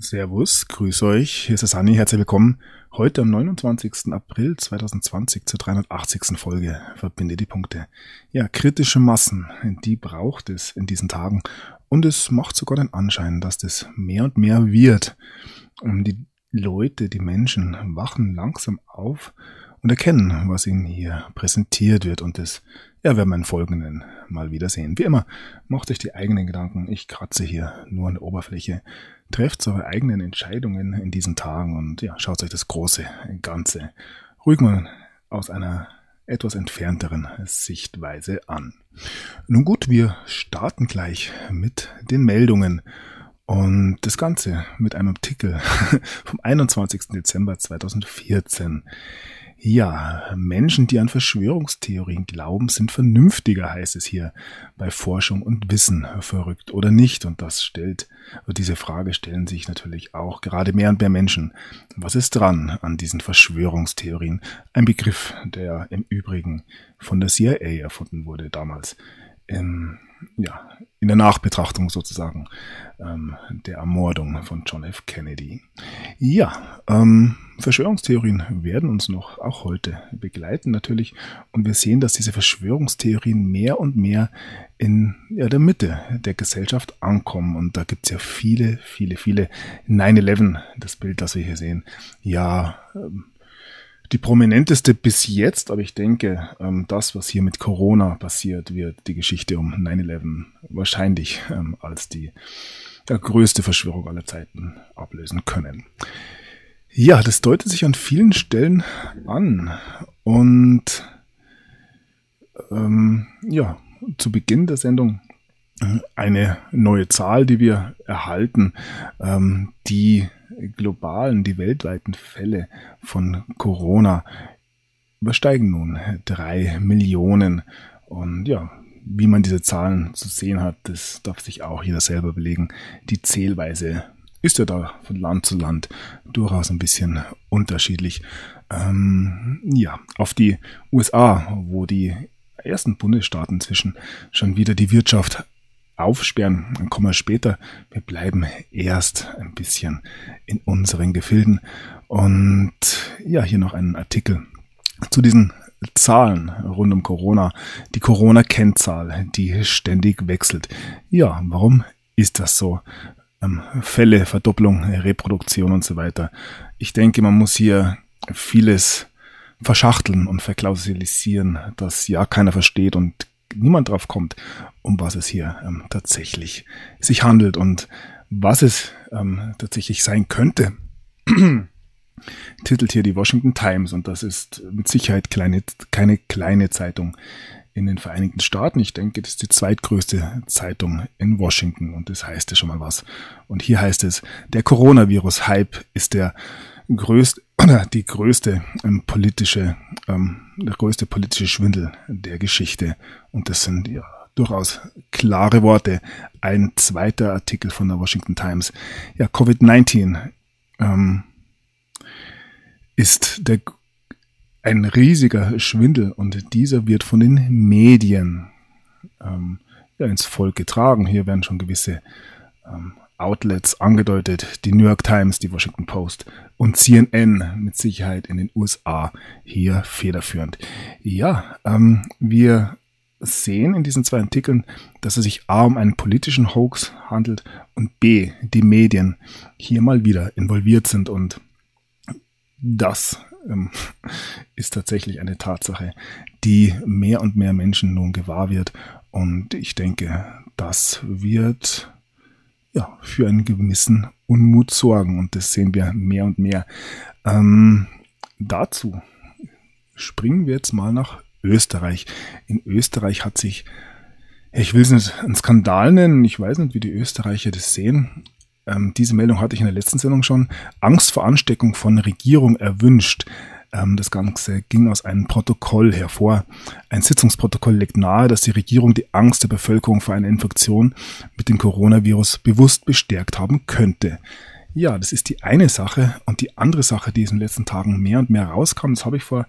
Servus, grüß euch, hier ist der Sani, herzlich willkommen. Heute am 29. April 2020 zur 380. Folge Verbinde die Punkte. Ja, kritische Massen, die braucht es in diesen Tagen und es macht sogar den Anschein, dass das mehr und mehr wird. Die Leute, die Menschen wachen langsam auf und erkennen, was ihnen hier präsentiert wird und das werden wir im Folgenden mal wieder sehen. Wie immer, macht euch die eigenen Gedanken, ich kratze hier nur an der Oberfläche. Trefft eure eigenen Entscheidungen in diesen Tagen und ja, schaut euch das große Ganze ruhig mal aus einer etwas entfernteren Sichtweise an. Nun gut, wir starten gleich mit den Meldungen und das Ganze mit einem Artikel vom 21. Dezember 2014. Ja, Menschen, die an Verschwörungstheorien glauben, sind vernünftiger, heißt es hier bei Forschung und Wissen, verrückt oder nicht. Und diese Frage stellen sich natürlich auch gerade mehr und mehr Menschen. Was ist dran an diesen Verschwörungstheorien? Ein Begriff, der im Übrigen von der CIA erfunden wurde damals. In der Nachbetrachtung sozusagen der Ermordung von John F. Kennedy. Ja, Verschwörungstheorien werden uns noch auch heute begleiten natürlich und wir sehen, dass diese Verschwörungstheorien mehr und mehr in der Mitte der Gesellschaft ankommen und da gibt es ja viele 9/11, das Bild, das wir hier sehen. Ja, die prominenteste bis jetzt, aber ich denke, das, was hier mit Corona passiert, wird die Geschichte um 9/11 wahrscheinlich als die größte Verschwörung aller Zeiten ablösen können. Ja, das deutet sich an vielen Stellen an und zu Beginn der Sendung eine neue Zahl, die wir erhalten, die weltweiten Fälle von Corona übersteigen nun 3 Millionen. Und ja, wie man diese Zahlen zu sehen hat, das darf sich auch jeder selber belegen. Die Zählweise ist ja da von Land zu Land durchaus ein bisschen unterschiedlich. Auf die USA, wo die ersten Bundesstaaten inzwischen schon wieder die Wirtschaft aufsperren, dann kommen wir später. Wir bleiben erst ein bisschen in unseren Gefilden. Und ja, hier noch ein Artikel zu diesen Zahlen rund um Corona. Die Corona-Kennzahl, die ständig wechselt. Ja, warum ist das so? Fälle, Verdopplung, Reproduktion und so weiter. Ich denke, man muss hier vieles verschachteln und verklausulisieren, dass ja keiner versteht und niemand drauf kommt, um was es hier tatsächlich sich handelt und was es tatsächlich sein könnte. Titelt hier die Washington Times und das ist mit Sicherheit keine kleine Zeitung in den Vereinigten Staaten. Ich denke, das ist die zweitgrößte Zeitung in Washington und das heißt ja schon mal was. Und hier heißt es, der Coronavirus-Hype ist der größte politische Schwindel der Geschichte. Und das sind ja durchaus klare Worte. Ein zweiter Artikel von der Washington Times. Ja, Covid-19 ist ein riesiger Schwindel und dieser wird von den Medien ins Volk getragen. Hier werden schon gewisse Outlets angedeutet, die New York Times, die Washington Post und CNN mit Sicherheit in den USA hier federführend. Ja, wir sehen in diesen zwei Artikeln, dass es sich A um einen politischen Hoax handelt und B, die Medien hier mal wieder involviert sind und das ist tatsächlich eine Tatsache, die mehr und mehr Menschen nun gewahr wird und ich denke, das wird für einen gewissen Unmut sorgen und das sehen wir mehr und mehr. Dazu springen wir jetzt mal nach Österreich. In Österreich hat sich, ich will es nicht einen Skandal nennen, ich weiß nicht, wie die Österreicher das sehen. Diese Meldung hatte ich in der letzten Sendung schon. Angst vor Ansteckung von Regierung erwünscht. Das Ganze ging aus einem Protokoll hervor. Ein Sitzungsprotokoll legt nahe, dass die Regierung die Angst der Bevölkerung vor einer Infektion mit dem Coronavirus bewusst bestärkt haben könnte. Ja, das ist die eine Sache. Und die andere Sache, die in den letzten Tagen mehr und mehr rauskam, das habe ich vor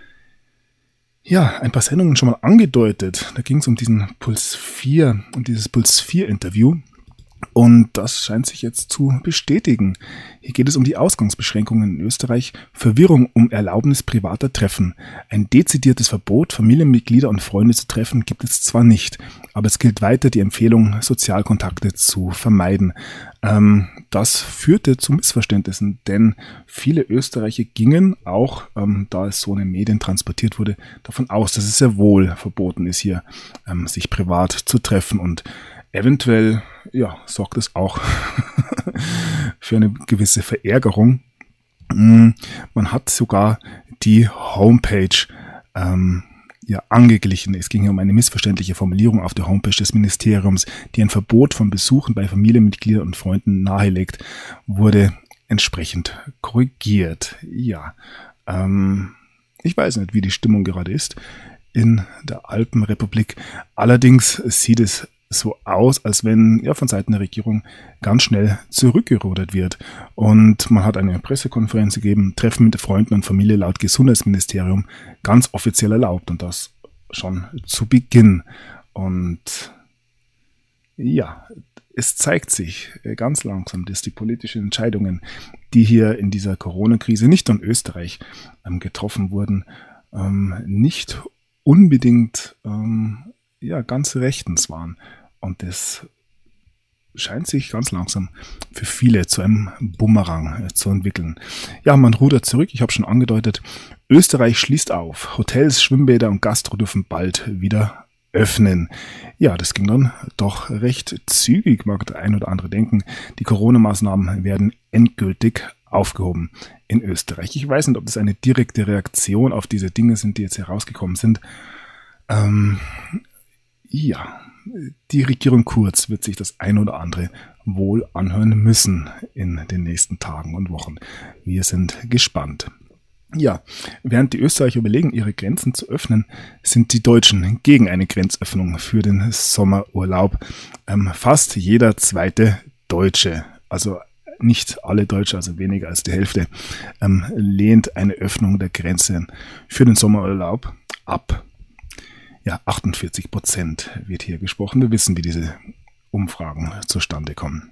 ein paar Sendungen schon mal angedeutet. Da ging es um diesen Puls 4 und dieses Puls 4 Interview. Und das scheint sich jetzt zu bestätigen. Hier geht es um die Ausgangsbeschränkungen in Österreich, Verwirrung um Erlaubnis privater Treffen. Ein dezidiertes Verbot, Familienmitglieder und Freunde zu treffen, gibt es zwar nicht, aber es gilt weiter die Empfehlung, Sozialkontakte zu vermeiden. Das führte zu Missverständnissen, denn viele Österreicher gingen, auch da es so in den Medien transportiert wurde, davon aus, dass es sehr wohl verboten ist, hier sich privat zu treffen, und eventuell sorgt es auch für eine gewisse Verärgerung. Man hat sogar die Homepage angeglichen. Es ging um eine missverständliche Formulierung auf der Homepage des Ministeriums, die ein Verbot von Besuchen bei Familienmitgliedern und Freunden nahelegt, wurde entsprechend korrigiert. Ja, ich weiß nicht, wie die Stimmung gerade ist in der Alpenrepublik. Allerdings sieht es so aus, als wenn von Seiten der Regierung ganz schnell zurückgerudert wird. Und man hat eine Pressekonferenz gegeben, Treffen mit Freunden und Familie laut Gesundheitsministerium ganz offiziell erlaubt, und das schon zu Beginn. Und es zeigt sich ganz langsam, dass die politischen Entscheidungen, die hier in dieser Corona-Krise nicht nur in Österreich getroffen wurden, nicht unbedingt ganz rechtens waren. Und das scheint sich ganz langsam für viele zu einem Bumerang zu entwickeln. Ja, man rudert zurück, ich habe schon angedeutet, Österreich schließt auf. Hotels, Schwimmbäder und Gastro dürfen bald wieder öffnen. Ja, das ging dann doch recht zügig, mag der ein oder andere denken. Die Corona-Maßnahmen werden endgültig aufgehoben in Österreich. Ich weiß nicht, ob das eine direkte Reaktion auf diese Dinge sind, die jetzt herausgekommen sind. Die Regierung Kurz wird sich das ein oder andere wohl anhören müssen in den nächsten Tagen und Wochen. Wir sind gespannt. Ja, während die Österreicher überlegen, ihre Grenzen zu öffnen, sind die Deutschen gegen eine Grenzöffnung für den Sommerurlaub. Fast jeder zweite Deutsche, also nicht alle Deutsche, also weniger als die Hälfte, lehnt eine Öffnung der Grenze für den Sommerurlaub ab. Ja, 48% wird hier gesprochen. Wir wissen, wie diese Umfragen zustande kommen.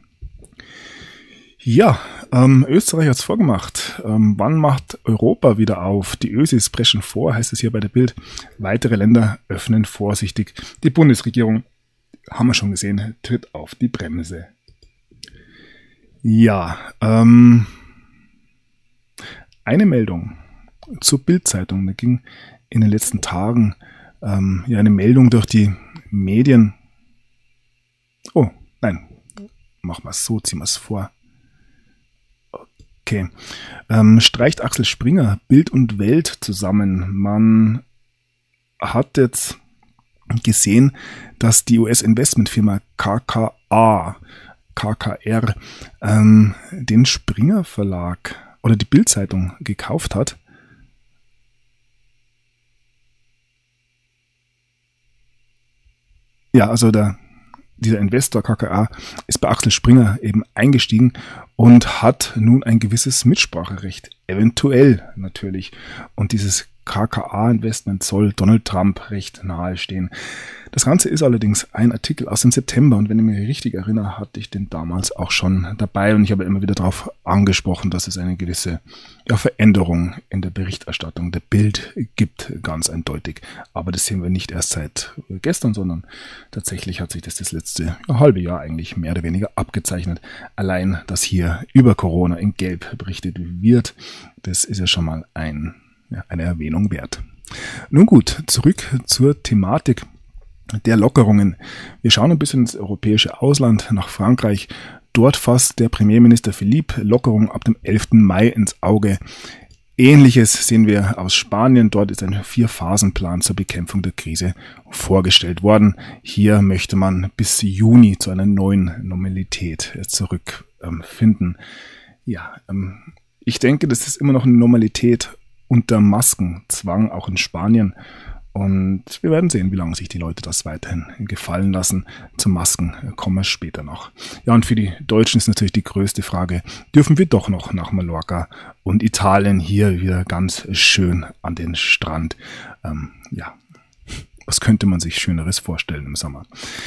Ja, Österreich hat es vorgemacht. Wann macht Europa wieder auf? Die Ösis preschen vor, heißt es hier bei der Bild. Weitere Länder öffnen vorsichtig. Die Bundesregierung, haben wir schon gesehen, tritt auf die Bremse. Ja, eine Meldung zur Bild-Zeitung. Da ging in den letzten Tagen eine Meldung durch die Medien. Oh, nein, machen wir es so, ziehen wir es vor. Okay. Streicht Axel Springer Bild und Welt zusammen. Man hat jetzt gesehen, dass die US-Investmentfirma KKR den Springer Verlag oder die Bild-Zeitung gekauft hat. Ja, also dieser Investor KKA ist bei Axel Springer eben eingestiegen und hat nun ein gewisses Mitspracherecht, eventuell natürlich. Und dieses KKA-Investment soll Donald Trump recht nahe stehen. Das Ganze ist allerdings ein Artikel aus dem September, und wenn ich mich richtig erinnere, hatte ich den damals auch schon dabei, und ich habe immer wieder darauf angesprochen, dass es eine gewisse Veränderung in der Berichterstattung der Bild gibt, ganz eindeutig. Aber das sehen wir nicht erst seit gestern, sondern tatsächlich hat sich das letzte halbe Jahr eigentlich mehr oder weniger abgezeichnet. Allein, dass hier über Corona in Gelb berichtet wird, das ist ja schon mal eine Erwähnung wert. Nun gut, zurück zur Thematik der Lockerungen. Wir schauen ein bisschen ins europäische Ausland, nach Frankreich. Dort fasst der Premierminister Philippe Lockerung ab dem 11. Mai ins Auge. Ähnliches sehen wir aus Spanien. Dort ist ein 4-Phasen-Plan zur Bekämpfung der Krise vorgestellt worden. Hier möchte man bis Juni zu einer neuen Normalität zurückfinden. Ich denke, das ist immer noch eine Normalität unter Maskenzwang, auch in Spanien. Und wir werden sehen, wie lange sich die Leute das weiterhin gefallen lassen. Zu Masken kommen wir später noch. Ja, und für die Deutschen ist natürlich die größte Frage, dürfen wir doch noch nach Mallorca und Italien hier wieder ganz schön an den Strand? Was könnte man sich Schöneres vorstellen im Sommer?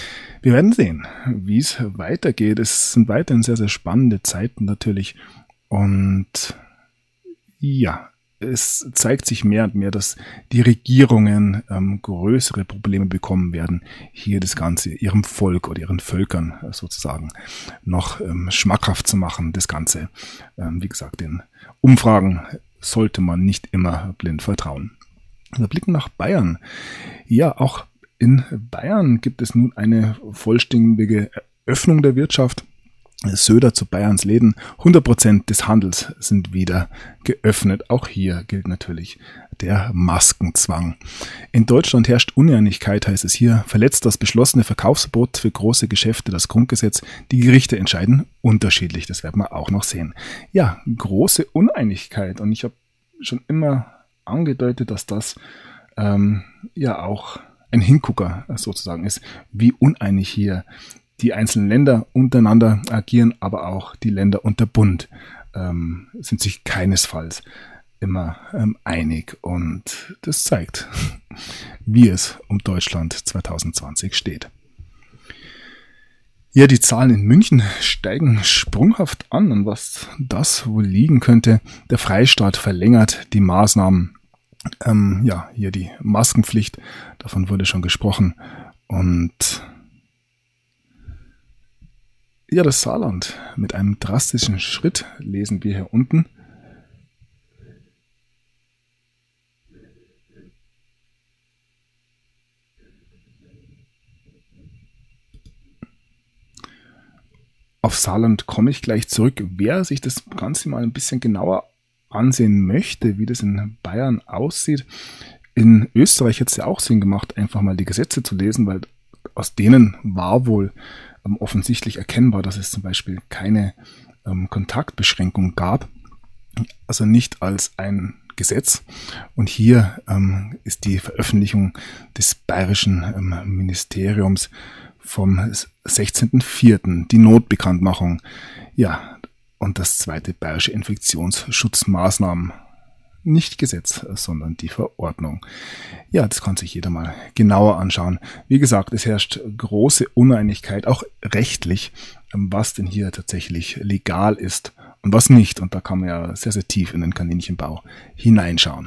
Wir werden sehen, wie es weitergeht. Es sind weiterhin sehr, sehr spannende Zeiten natürlich. Und ja, es zeigt sich mehr und mehr, dass die Regierungen größere Probleme bekommen werden, hier das Ganze ihrem Volk oder ihren Völkern sozusagen noch schmackhaft zu machen. Das Ganze, wie gesagt, den Umfragen sollte man nicht immer blind vertrauen. Wir blicken nach Bayern. Ja, auch in Bayern gibt es nun eine vollständige Öffnung der Wirtschaft. Söder zu Bayerns Läden. 100% des Handels sind wieder geöffnet. Auch hier gilt natürlich der Maskenzwang. In Deutschland herrscht Uneinigkeit, heißt es hier. Verletzt das beschlossene Verkaufsverbot für große Geschäfte das Grundgesetz. Die Gerichte entscheiden unterschiedlich. Das werden wir auch noch sehen. Ja, große Uneinigkeit. Und ich habe schon immer angedeutet, dass das ja auch ein Hingucker sozusagen ist, wie uneinig hier die einzelnen Länder untereinander agieren, aber auch die Länder und der Bund sind sich keinesfalls immer einig. Und das zeigt, wie es um Deutschland 2020 steht. Ja, die Zahlen in München steigen sprunghaft an. Und was das wohl liegen könnte, der Freistaat verlängert die Maßnahmen. Ja, hier die Maskenpflicht, davon wurde schon gesprochen. Und ja, das Saarland mit einem drastischen Schritt lesen wir hier unten. Auf Saarland komme ich gleich zurück. Wer sich das Ganze mal ein bisschen genauer ansehen möchte, wie das in Bayern aussieht, in Österreich hätte es ja auch Sinn gemacht, einfach mal die Gesetze zu lesen, weil aus denen war wohl offensichtlich erkennbar, dass es zum Beispiel keine Kontaktbeschränkung gab, also nicht als ein Gesetz. Und hier ist die Veröffentlichung des bayerischen Ministeriums vom 16.04., die Notbekanntmachung, ja, und das zweite bayerische Infektionsschutzmaßnahmen. Nicht Gesetz, sondern die Verordnung. Ja, das kann sich jeder mal genauer anschauen. Wie gesagt, es herrscht große Uneinigkeit, auch rechtlich, was denn hier tatsächlich legal ist und was nicht. Und da kann man ja sehr, sehr tief in den Kaninchenbau hineinschauen.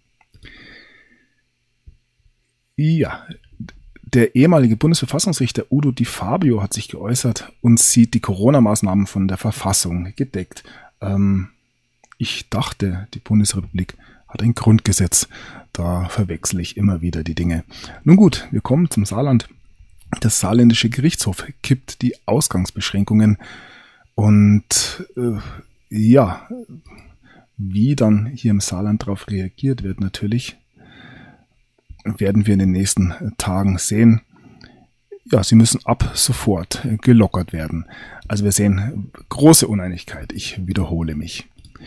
Ja, der ehemalige Bundesverfassungsrichter Udo Di Fabio hat sich geäußert und sieht die Corona-Maßnahmen von der Verfassung gedeckt. Ich dachte, die Bundesrepublik hat ein Grundgesetz. Da verwechsel ich immer wieder die Dinge. Nun gut, wir kommen zum Saarland. Der saarländische Gerichtshof kippt die Ausgangsbeschränkungen. Und ja, wie dann hier im Saarland darauf reagiert wird natürlich, werden wir in den nächsten Tagen sehen. Ja, sie müssen ab sofort gelockert werden. Also wir sehen große Uneinigkeit. Ich wiederhole mich.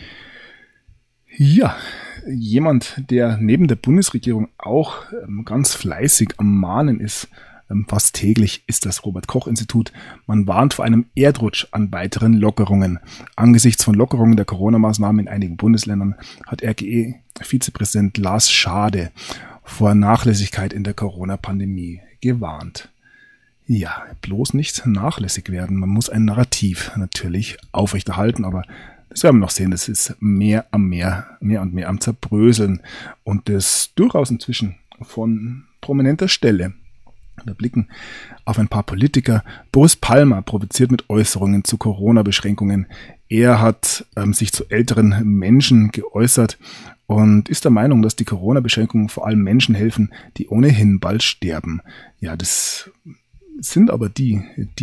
Ja, jemand, der neben der Bundesregierung auch ganz fleißig am Mahnen ist, fast täglich, ist das Robert-Koch-Institut. Man warnt vor einem Erdrutsch an weiteren Lockerungen. Angesichts von Lockerungen der Corona-Maßnahmen in einigen Bundesländern hat RKI-Vizepräsident Lars Schade vor Nachlässigkeit in der Corona-Pandemie gewarnt. Ja, bloß nicht nachlässig werden. Man muss ein Narrativ natürlich aufrechterhalten, aber das werden wir noch sehen. Das ist mehr und mehr am Zerbröseln und das durchaus inzwischen von prominenter Stelle. Wir blicken auf ein paar Politiker. Boris Palmer provoziert mit Äußerungen zu Corona-Beschränkungen. Er hat sich zu älteren Menschen geäußert und ist der Meinung, dass die Corona-Beschränkungen vor allem Menschen helfen, die ohnehin bald sterben. Ja, das sind aber die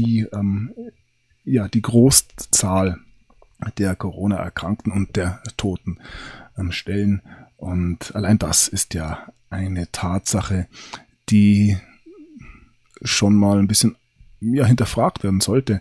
Großzahl der Corona-Erkrankten und der Toten stellen. Und allein das ist ja eine Tatsache, die schon mal ein bisschen hinterfragt werden sollte.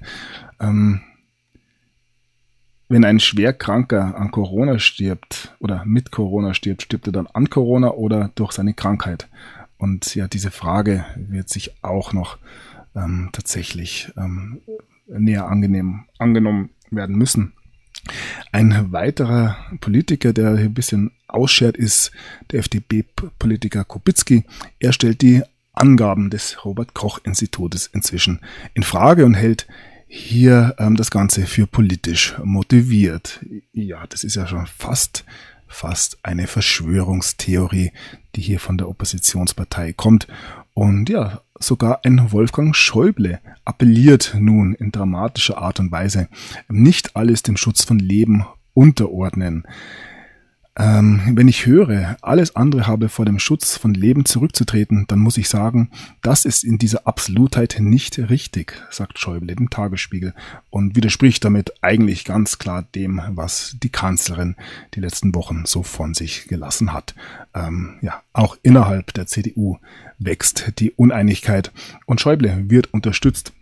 Wenn ein Schwerkranker an Corona stirbt oder mit Corona stirbt, stirbt er dann an Corona oder durch seine Krankheit? Und ja, diese Frage wird sich auch noch tatsächlich näher angenommen werden müssen. Ein weiterer Politiker, der hier ein bisschen ausschert, ist der FDP-Politiker Kubicki. Er stellt die Angaben des Robert-Koch-Institutes inzwischen in Frage und hält hier das Ganze für politisch motiviert. Ja, das ist ja schon fast eine Verschwörungstheorie, die hier von der Oppositionspartei kommt. Und ja, sogar ein Wolfgang Schäuble appelliert nun in dramatischer Art und Weise, nicht alles dem Schutz von Leben unterordnen. Wenn ich höre, alles andere habe vor dem Schutz von Leben zurückzutreten, dann muss ich sagen, das ist in dieser Absolutheit nicht richtig, sagt Schäuble dem Tagesspiegel und widerspricht damit eigentlich ganz klar dem, was die Kanzlerin die letzten Wochen so von sich gelassen hat. Auch innerhalb der CDU wächst die Uneinigkeit und Schäuble wird unterstützt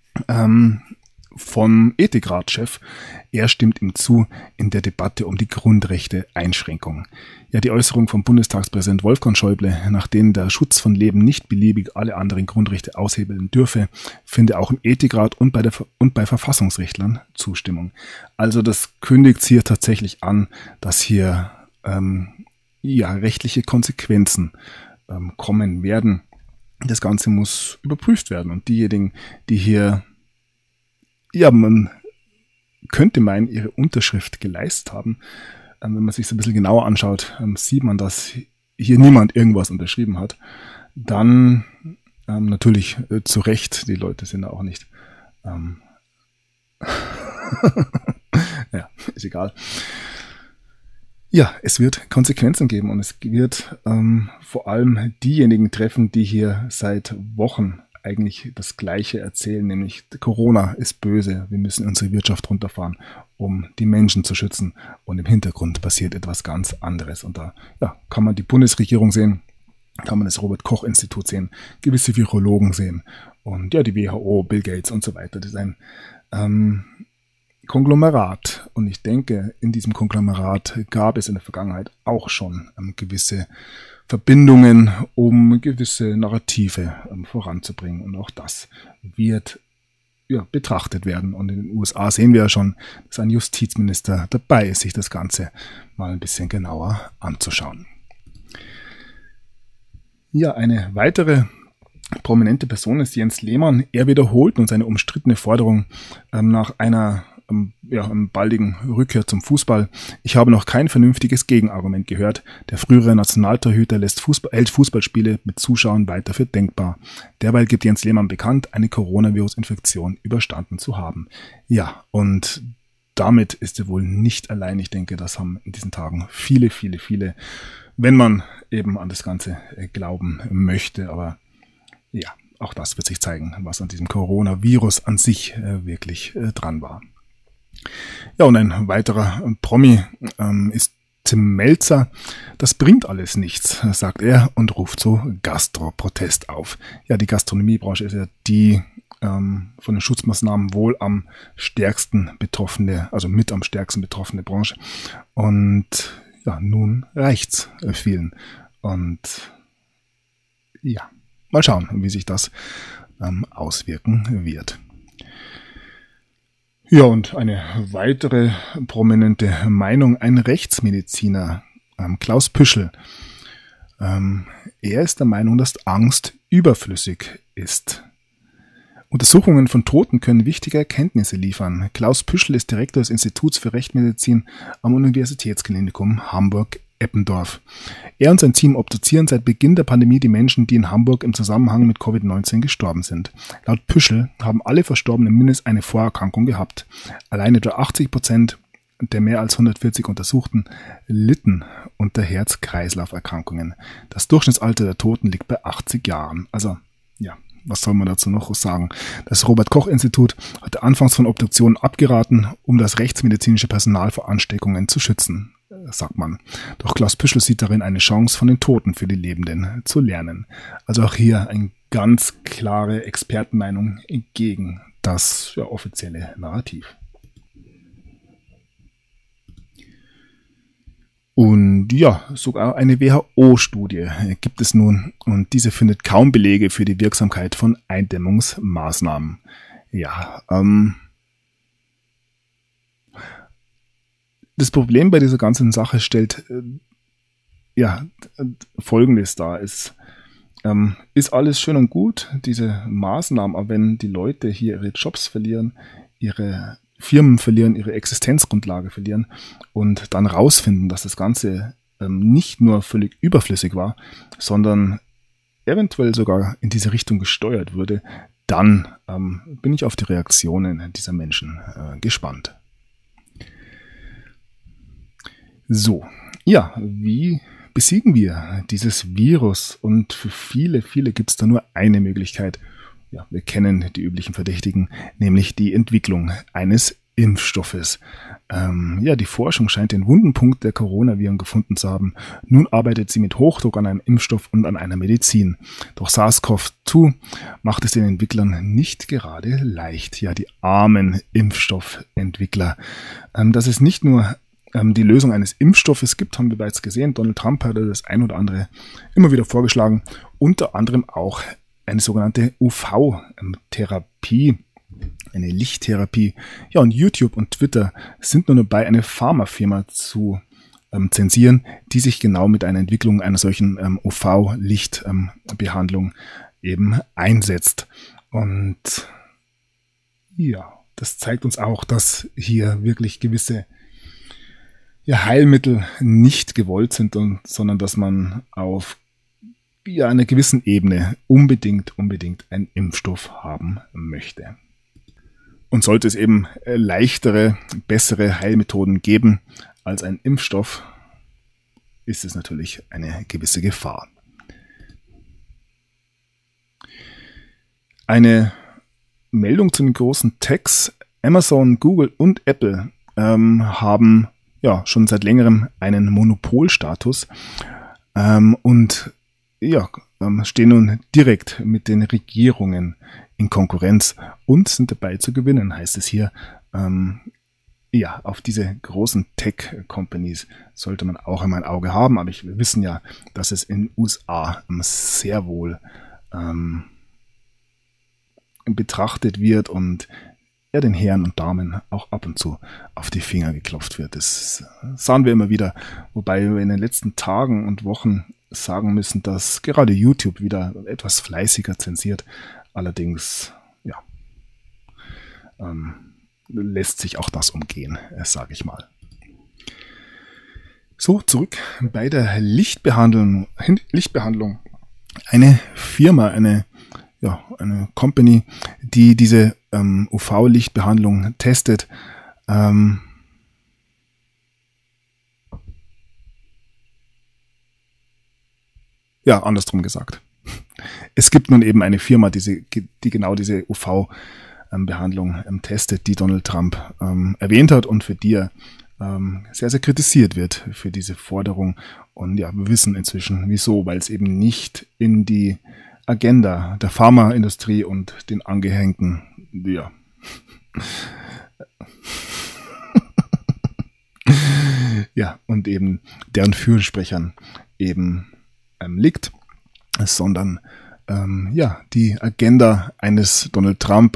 vom Ethikratschef. Er stimmt ihm zu in der Debatte um die Grundrechte-Einschränkung. Ja, die Äußerung vom Bundestagspräsident Wolfgang Schäuble, nach denen der Schutz von Leben nicht beliebig alle anderen Grundrechte aushebeln dürfe, finde auch im Ethikrat und bei Verfassungsrechtlern Zustimmung. Also das kündigt hier tatsächlich an, dass hier rechtliche Konsequenzen kommen werden. Das Ganze muss überprüft werden und diejenigen, die hier man könnte meinen, ihre Unterschrift geleistet haben. Wenn man sich so ein bisschen genauer anschaut, sieht man, dass hier niemand irgendwas unterschrieben hat. Dann natürlich zu Recht, die Leute sind auch nicht. Ist egal. Ja, es wird Konsequenzen geben und es wird vor allem diejenigen treffen, die hier seit Wochen eigentlich das Gleiche erzählen, nämlich Corona ist böse, wir müssen unsere Wirtschaft runterfahren, um die Menschen zu schützen und im Hintergrund passiert etwas ganz anderes und da kann man die Bundesregierung sehen, kann man das Robert-Koch-Institut sehen, gewisse Virologen sehen und die WHO, Bill Gates und so weiter. Das ist ein Konglomerat und ich denke, in diesem Konglomerat gab es in der Vergangenheit auch schon gewisse Verbindungen, um gewisse Narrative voranzubringen. Und auch das wird betrachtet werden. Und in den USA sehen wir ja schon, dass ein Justizminister dabei ist, sich das Ganze mal ein bisschen genauer anzuschauen. Ja, eine weitere prominente Person ist Jens Lehmann. Er wiederholt nun seine umstrittene Forderung nach einer baldigen Rückkehr zum Fußball. Ich habe noch kein vernünftiges Gegenargument gehört. Der frühere Nationaltorhüter hält Fußballspiele mit Zuschauern weiter für denkbar. Derweil gibt Jens Lehmann bekannt, eine Coronavirus-Infektion überstanden zu haben. Ja, und damit ist er wohl nicht allein. Ich denke, das haben in diesen Tagen viele, wenn man eben an das Ganze glauben möchte. Aber ja, auch das wird sich zeigen, was an diesem Coronavirus an sich wirklich dran war. Ja, und ein weiterer Promi ist Tim Melzer. Das bringt alles nichts, sagt er und ruft so Gastro-Protest auf. Ja, die Gastronomiebranche ist ja die von den Schutzmaßnahmen wohl am stärksten betroffene, also mit am stärksten betroffene Branche. Und ja, nun reicht's vielen. Und ja, mal schauen, wie sich das auswirken wird. Ja, und eine weitere prominente Meinung, ein Rechtsmediziner, Klaus Püschel. Er ist der Meinung, dass Angst überflüssig ist. Untersuchungen von Toten können wichtige Erkenntnisse liefern. Klaus Püschel ist Direktor des Instituts für Rechtsmedizin am Universitätsklinikum Hamburg-Eppendorf. Er und sein Team obduzieren seit Beginn der Pandemie die Menschen, die in Hamburg im Zusammenhang mit Covid-19 gestorben sind. Laut Püschel haben alle Verstorbenen mindestens eine Vorerkrankung gehabt. Allein etwa 80% der mehr als 140 Untersuchten litten unter Herz-Kreislauf-Erkrankungen. Das Durchschnittsalter der Toten liegt bei 80 Jahren. Also, ja, was soll man dazu noch sagen? Das Robert-Koch-Institut hatte anfangs von Obduktionen abgeraten, um das rechtsmedizinische Personal vor Ansteckungen zu schützen, sagt man. Doch Klaus Püschel sieht darin eine Chance, von den Toten für die Lebenden zu lernen. Also auch hier eine ganz klare Expertenmeinung gegen das offizielle Narrativ. Und ja, sogar eine WHO-Studie gibt es nun und diese findet kaum Belege für die Wirksamkeit von Eindämmungsmaßnahmen. Ja, das Problem bei dieser ganzen Sache stellt Folgendes dar. ist alles schön und gut, diese Maßnahmen, aber wenn die Leute hier ihre Jobs verlieren, ihre Firmen verlieren, ihre Existenzgrundlage verlieren und dann rausfinden, dass das Ganze nicht nur völlig überflüssig war, sondern eventuell sogar in diese Richtung gesteuert wurde, dann bin ich auf die Reaktionen dieser Menschen gespannt. So, ja, wie besiegen wir dieses Virus? Und für viele gibt es da nur eine Möglichkeit. Ja, wir kennen die üblichen Verdächtigen, nämlich die Entwicklung eines Impfstoffes. Die Forschung scheint den wunden Punkt der Coronaviren gefunden zu haben. Nun arbeitet sie mit Hochdruck an einem Impfstoff und an einer Medizin. Doch SARS-CoV-2 macht es den Entwicklern nicht gerade leicht. Ja, die armen Impfstoffentwickler. Dass es nicht nur die Lösung eines Impfstoffes gibt, haben wir bereits gesehen. Donald Trump hat das ein oder andere immer wieder vorgeschlagen. Unter anderem auch eine sogenannte UV-Therapie, eine Lichttherapie. Ja, und YouTube und Twitter sind nun dabei, eine Pharmafirma zu zensieren, die sich genau mit einer Entwicklung einer solchen UV-Lichtbehandlung eben einsetzt. Und ja, das zeigt uns auch, dass hier wirklich gewisse Heilmittel nicht gewollt sind, sondern dass man auf einer gewissen Ebene unbedingt einen Impfstoff haben möchte. Und sollte es eben leichtere, bessere Heilmethoden geben als ein Impfstoff, ist es natürlich eine gewisse Gefahr. Eine Meldung zu den großen Techs. Amazon, Google und Apple haben schon seit längerem einen Monopolstatus und stehen nun direkt mit den Regierungen in Konkurrenz und sind dabei zu gewinnen, heißt es hier. Auf diese großen Tech-Companies sollte man auch immer ein Auge haben, aber wir wissen ja, dass es in den USA sehr wohl betrachtet wird und den Herren und Damen auch ab und zu auf die Finger geklopft wird. Das sahen wir immer wieder, wobei wir in den letzten Tagen und Wochen sagen müssen, dass gerade YouTube wieder etwas fleißiger zensiert. Allerdings, lässt sich auch das umgehen, sage ich mal. So, zurück bei der Lichtbehandlung. Eine Firma, eine Company, die diese UV-Lichtbehandlung testet. Andersrum gesagt. Es gibt nun eben eine Firma, die genau diese UV-Behandlung testet, die Donald Trump erwähnt hat und für die er sehr, sehr kritisiert wird für diese Forderung. Und wir wissen inzwischen wieso, weil es eben nicht in die Agenda der Pharmaindustrie und den Angehängten, und eben deren Fürsprechern eben liegt, sondern die Agenda eines Donald Trump,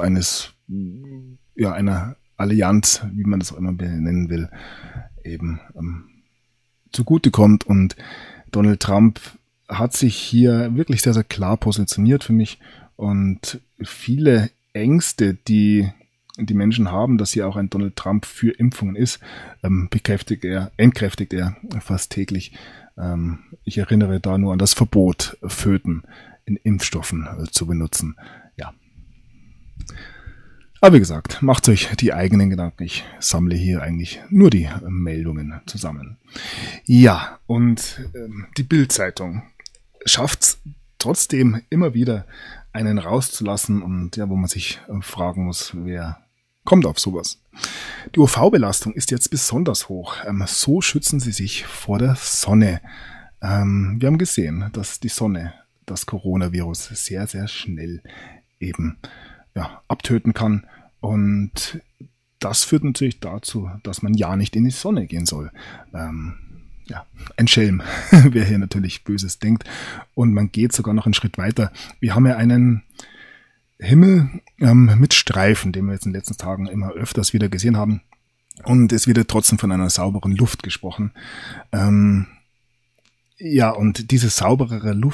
einer Allianz, wie man das auch immer benennen will, eben zugutekommt. Und Donald Trump hat sich hier wirklich sehr, sehr klar positioniert für mich und viele Ängste, die die Menschen haben, dass hier auch ein Donald Trump für Impfungen ist, entkräftigt er fast täglich. Ich erinnere da nur an das Verbot, Föten in Impfstoffen zu benutzen. Ja. Aber wie gesagt, macht euch die eigenen Gedanken. Ich sammle hier eigentlich nur die Meldungen zusammen. Ja, und die Bild-Zeitung schafft es trotzdem immer wieder, einen rauszulassen und wo man sich fragen muss, wer kommt auf sowas. Die UV-Belastung ist jetzt besonders hoch. So schützen sie sich vor der Sonne. Wir haben gesehen, dass die Sonne das Coronavirus sehr, sehr schnell eben abtöten kann. Und das führt natürlich dazu, dass man ja nicht in die Sonne gehen soll. Ein Schelm, wer hier natürlich Böses denkt. Und man geht sogar noch einen Schritt weiter. Wir haben ja einen Himmel mit Streifen, den wir jetzt in den letzten Tagen immer öfters wieder gesehen haben. Und es wird trotzdem von einer sauberen Luft gesprochen. Und diese sauberere Luft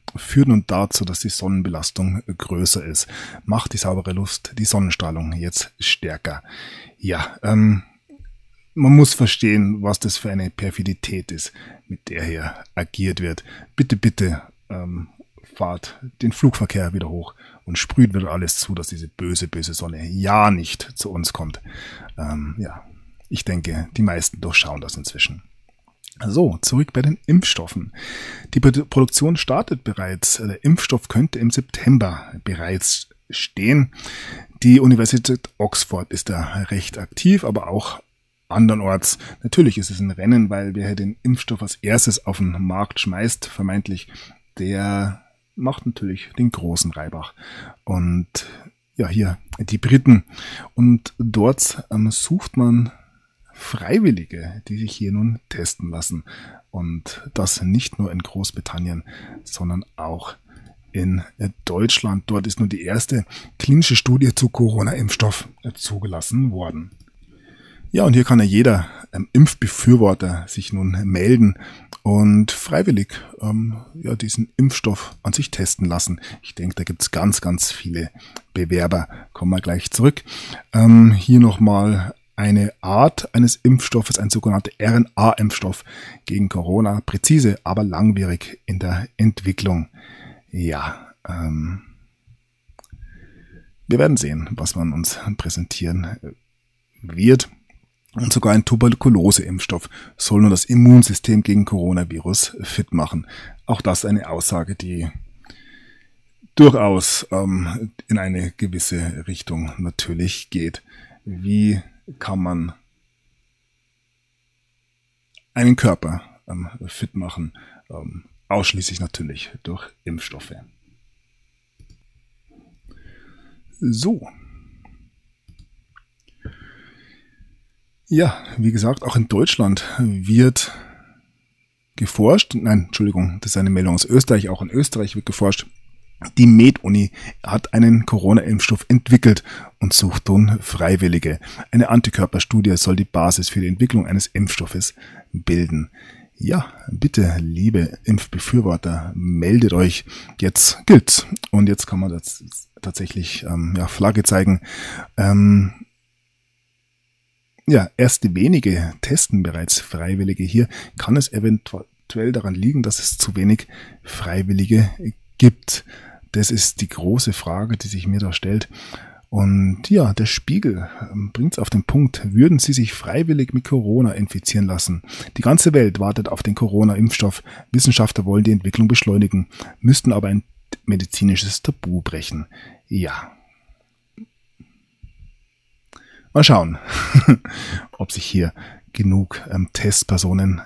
führt nun dazu, dass die Sonnenbelastung größer ist. Macht die saubere Luft, die Sonnenstrahlung jetzt stärker. Ja, man muss verstehen, was das für eine Perfidität ist, mit der hier agiert wird. Bitte, bitte, fahrt den Flugverkehr wieder hoch und sprüht wieder alles zu, dass diese böse, böse Sonne ja nicht zu uns kommt. Ich denke, die meisten durchschauen das inzwischen. So, zurück bei den Impfstoffen. Die Produktion startet bereits. Der Impfstoff könnte im September bereits stehen. Die Universität Oxford ist da recht aktiv, aber auch andernorts. Natürlich ist es ein Rennen, weil wer den Impfstoff als erstes auf den Markt schmeißt, vermeintlich, der macht natürlich den großen Reibach. Und ja, hier die Briten. Und dort sucht man Freiwillige, die sich hier nun testen lassen. Und das nicht nur in Großbritannien, sondern auch in Deutschland. Dort ist nun die erste klinische Studie zu Corona-Impfstoff zugelassen worden. Ja, und hier kann ja jeder Impfbefürworter sich nun melden und freiwillig diesen Impfstoff an sich testen lassen. Ich denke, da gibt's ganz, ganz viele Bewerber. Kommen wir gleich zurück. Hier nochmal eine Art eines Impfstoffes, ein sogenannter RNA-Impfstoff gegen Corona, präzise, aber langwierig in der Entwicklung. Ja, wir werden sehen, was man uns präsentieren wird. Und sogar ein Tuberkulose-Impfstoff soll nur das Immunsystem gegen Coronavirus fit machen. Auch das eine Aussage, die durchaus in eine gewisse Richtung natürlich geht. Wie kann man einen Körper fit machen? Ausschließlich natürlich durch Impfstoffe. So. Ja, wie gesagt, auch in Deutschland wird geforscht. Nein, Entschuldigung, das ist eine Meldung aus Österreich. Auch in Österreich wird geforscht. Die Med-Uni hat einen Corona-Impfstoff entwickelt und sucht nun Freiwillige. Eine Antikörperstudie soll die Basis für die Entwicklung eines Impfstoffes bilden. Ja, bitte, liebe Impfbefürworter, meldet euch. Jetzt gilt's. Und jetzt kann man das tatsächlich Flagge zeigen. Erst wenige testen bereits Freiwillige. Hier kann es eventuell daran liegen, dass es zu wenig Freiwillige gibt. Das ist die große Frage, die sich mir da stellt. Und ja, der Spiegel bringt es auf den Punkt. Würden Sie sich freiwillig mit Corona infizieren lassen? Die ganze Welt wartet auf den Corona-Impfstoff. Wissenschaftler wollen die Entwicklung beschleunigen, müssten aber ein medizinisches Tabu brechen. Ja. Mal schauen, ob sich hier genug Testpersonen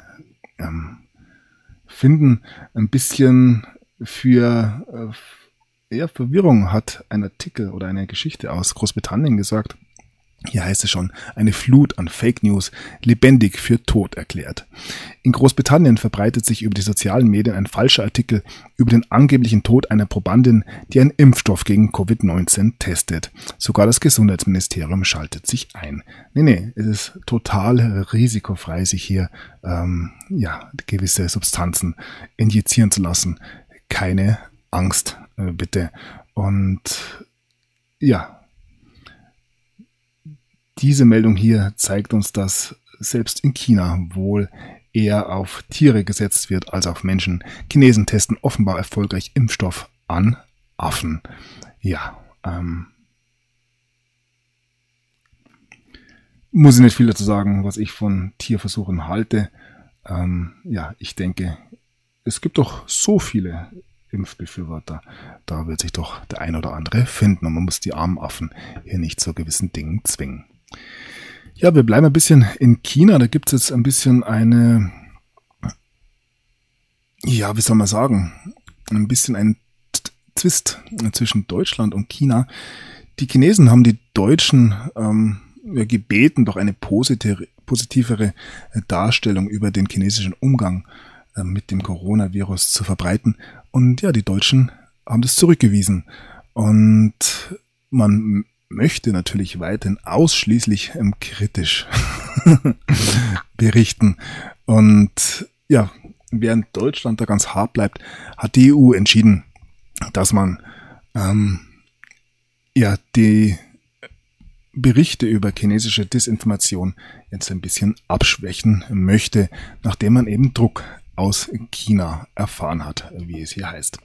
finden. Ein bisschen für Verwirrung hat ein Artikel oder eine Geschichte aus Großbritannien gesagt. Hier heißt es schon, eine Flut an Fake News lebendig für tot erklärt. In Großbritannien verbreitet sich über die sozialen Medien ein falscher Artikel über den angeblichen Tod einer Probandin, die einen Impfstoff gegen Covid-19 testet. Sogar das Gesundheitsministerium schaltet sich ein. Nee, es ist total risikofrei, sich hier gewisse Substanzen injizieren zu lassen. Keine Angst, bitte. Und ja, diese Meldung hier zeigt uns, dass selbst in China wohl eher auf Tiere gesetzt wird als auf Menschen. Chinesen testen offenbar erfolgreich Impfstoff an Affen. Ja, muss ich nicht viel dazu sagen, was ich von Tierversuchen halte. Ich denke, es gibt doch so viele Impfbefürworter. Da wird sich doch der ein oder andere finden und man muss die armen Affen hier nicht zu gewissen Dingen zwingen. Ja, wir bleiben ein bisschen in China. Da gibt es jetzt ein bisschen ein bisschen ein Zwist zwischen Deutschland und China. Die Chinesen haben die Deutschen gebeten, doch eine positivere Darstellung über den chinesischen Umgang mit dem Coronavirus zu verbreiten. Und ja, die Deutschen haben das zurückgewiesen. Und man möchte natürlich weiterhin ausschließlich kritisch berichten. Und ja, während Deutschland da ganz hart bleibt, hat die EU entschieden, dass man die Berichte über chinesische Desinformation jetzt ein bisschen abschwächen möchte, nachdem man eben Druck aus China erfahren hat, wie es hier heißt.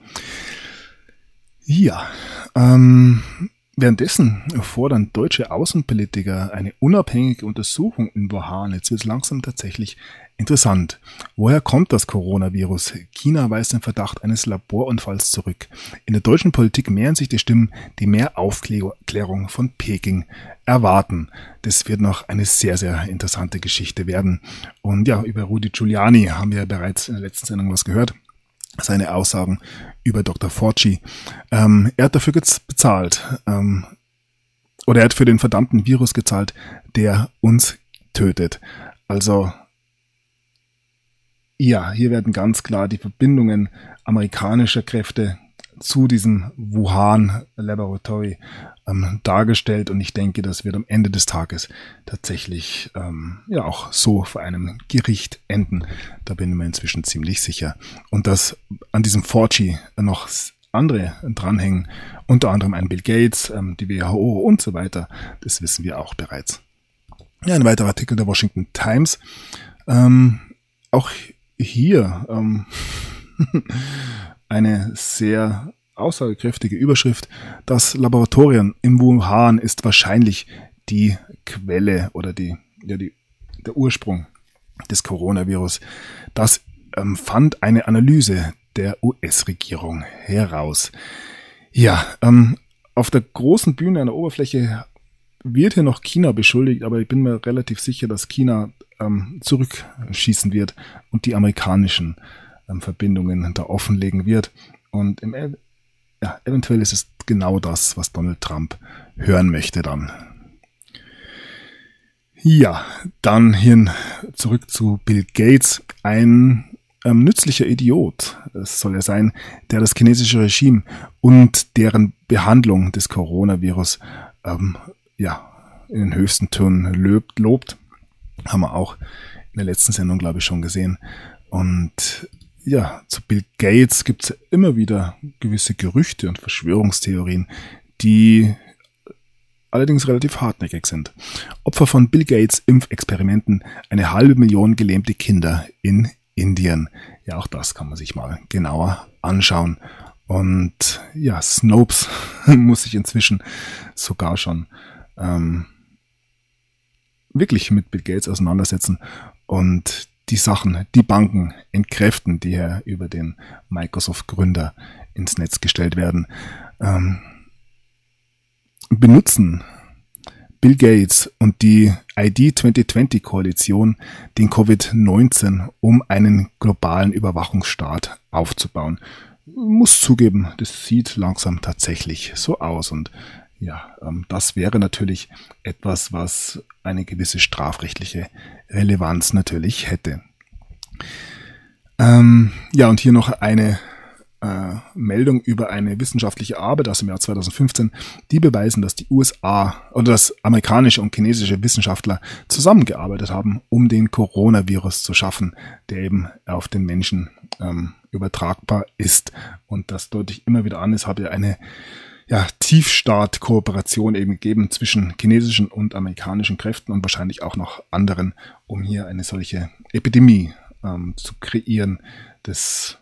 Ja, währenddessen fordern deutsche Außenpolitiker eine unabhängige Untersuchung in Wuhan. Jetzt wird es langsam tatsächlich interessant. Woher kommt das Coronavirus? China weist den Verdacht eines Laborunfalls zurück. In der deutschen Politik mehren sich die Stimmen, die mehr Aufklärung von Peking erwarten. Das wird noch eine sehr, sehr interessante Geschichte werden. Und ja, über Rudy Giuliani haben wir ja bereits in der letzten Sendung was gehört. Seine Aussagen über Dr. Fauci. Er hat dafür bezahlt, oder er hat für den verdammten Virus gezahlt, der uns tötet. Also, ja, hier werden ganz klar die Verbindungen amerikanischer Kräfte zu diesem Wuhan Laboratory dargestellt, und ich denke, das wird am Ende des Tages tatsächlich auch so vor einem Gericht enden. Da bin ich mir inzwischen ziemlich sicher. Und dass an diesem Fauci noch andere dranhängen, unter anderem ein Bill Gates, die WHO und so weiter, das wissen wir auch bereits. Ja, ein weiterer Artikel der Washington Times. Auch hier eine sehr aussagekräftige Überschrift. Das Laboratorium in Wuhan ist wahrscheinlich die Quelle oder der Ursprung des Coronavirus. Das fand eine Analyse der US-Regierung heraus. Ja, auf der großen Bühne an der Oberfläche wird hier noch China beschuldigt, aber ich bin mir relativ sicher, dass China zurückschießen wird und die amerikanischen Verbindungen da offenlegen wird. Und eventuell ist es genau das, was Donald Trump hören möchte dann. Ja, dann hin zurück zu Bill Gates. Ein nützlicher Idiot, das soll er sein, der das chinesische Regime und deren Behandlung des Coronavirus in den höchsten Tönen lobt. Haben wir auch in der letzten Sendung, glaube ich, schon gesehen. Und ja, zu Bill Gates gibt es immer wieder gewisse Gerüchte und Verschwörungstheorien, die allerdings relativ hartnäckig sind. Opfer von Bill Gates Impfexperimenten, 500.000 gelähmte Kinder in Indien. Ja, auch das kann man sich mal genauer anschauen. Und ja, Snopes muss sich inzwischen sogar schon wirklich mit Bill Gates auseinandersetzen und die Sachen, die Banken entkräften, die hier über den Microsoft-Gründer ins Netz gestellt werden. Benutzen Bill Gates und die ID 2020-Koalition den Covid-19, um einen globalen Überwachungsstaat aufzubauen. Muss zugeben, das sieht langsam tatsächlich so aus. Und ja, das wäre natürlich etwas, was eine gewisse strafrechtliche Relevanz natürlich hätte. Und hier noch eine Meldung über eine wissenschaftliche Arbeit aus dem Jahr 2015, die beweisen, dass die USA oder dass amerikanische und chinesische Wissenschaftler zusammengearbeitet haben, um den Coronavirus zu schaffen, der eben auf den Menschen übertragbar ist. Und das deute ich immer wieder an. Es hat ja eine Tiefstaat-Kooperation eben gegeben zwischen chinesischen und amerikanischen Kräften und wahrscheinlich auch noch anderen, um hier eine solche Epidemie zu kreieren. Das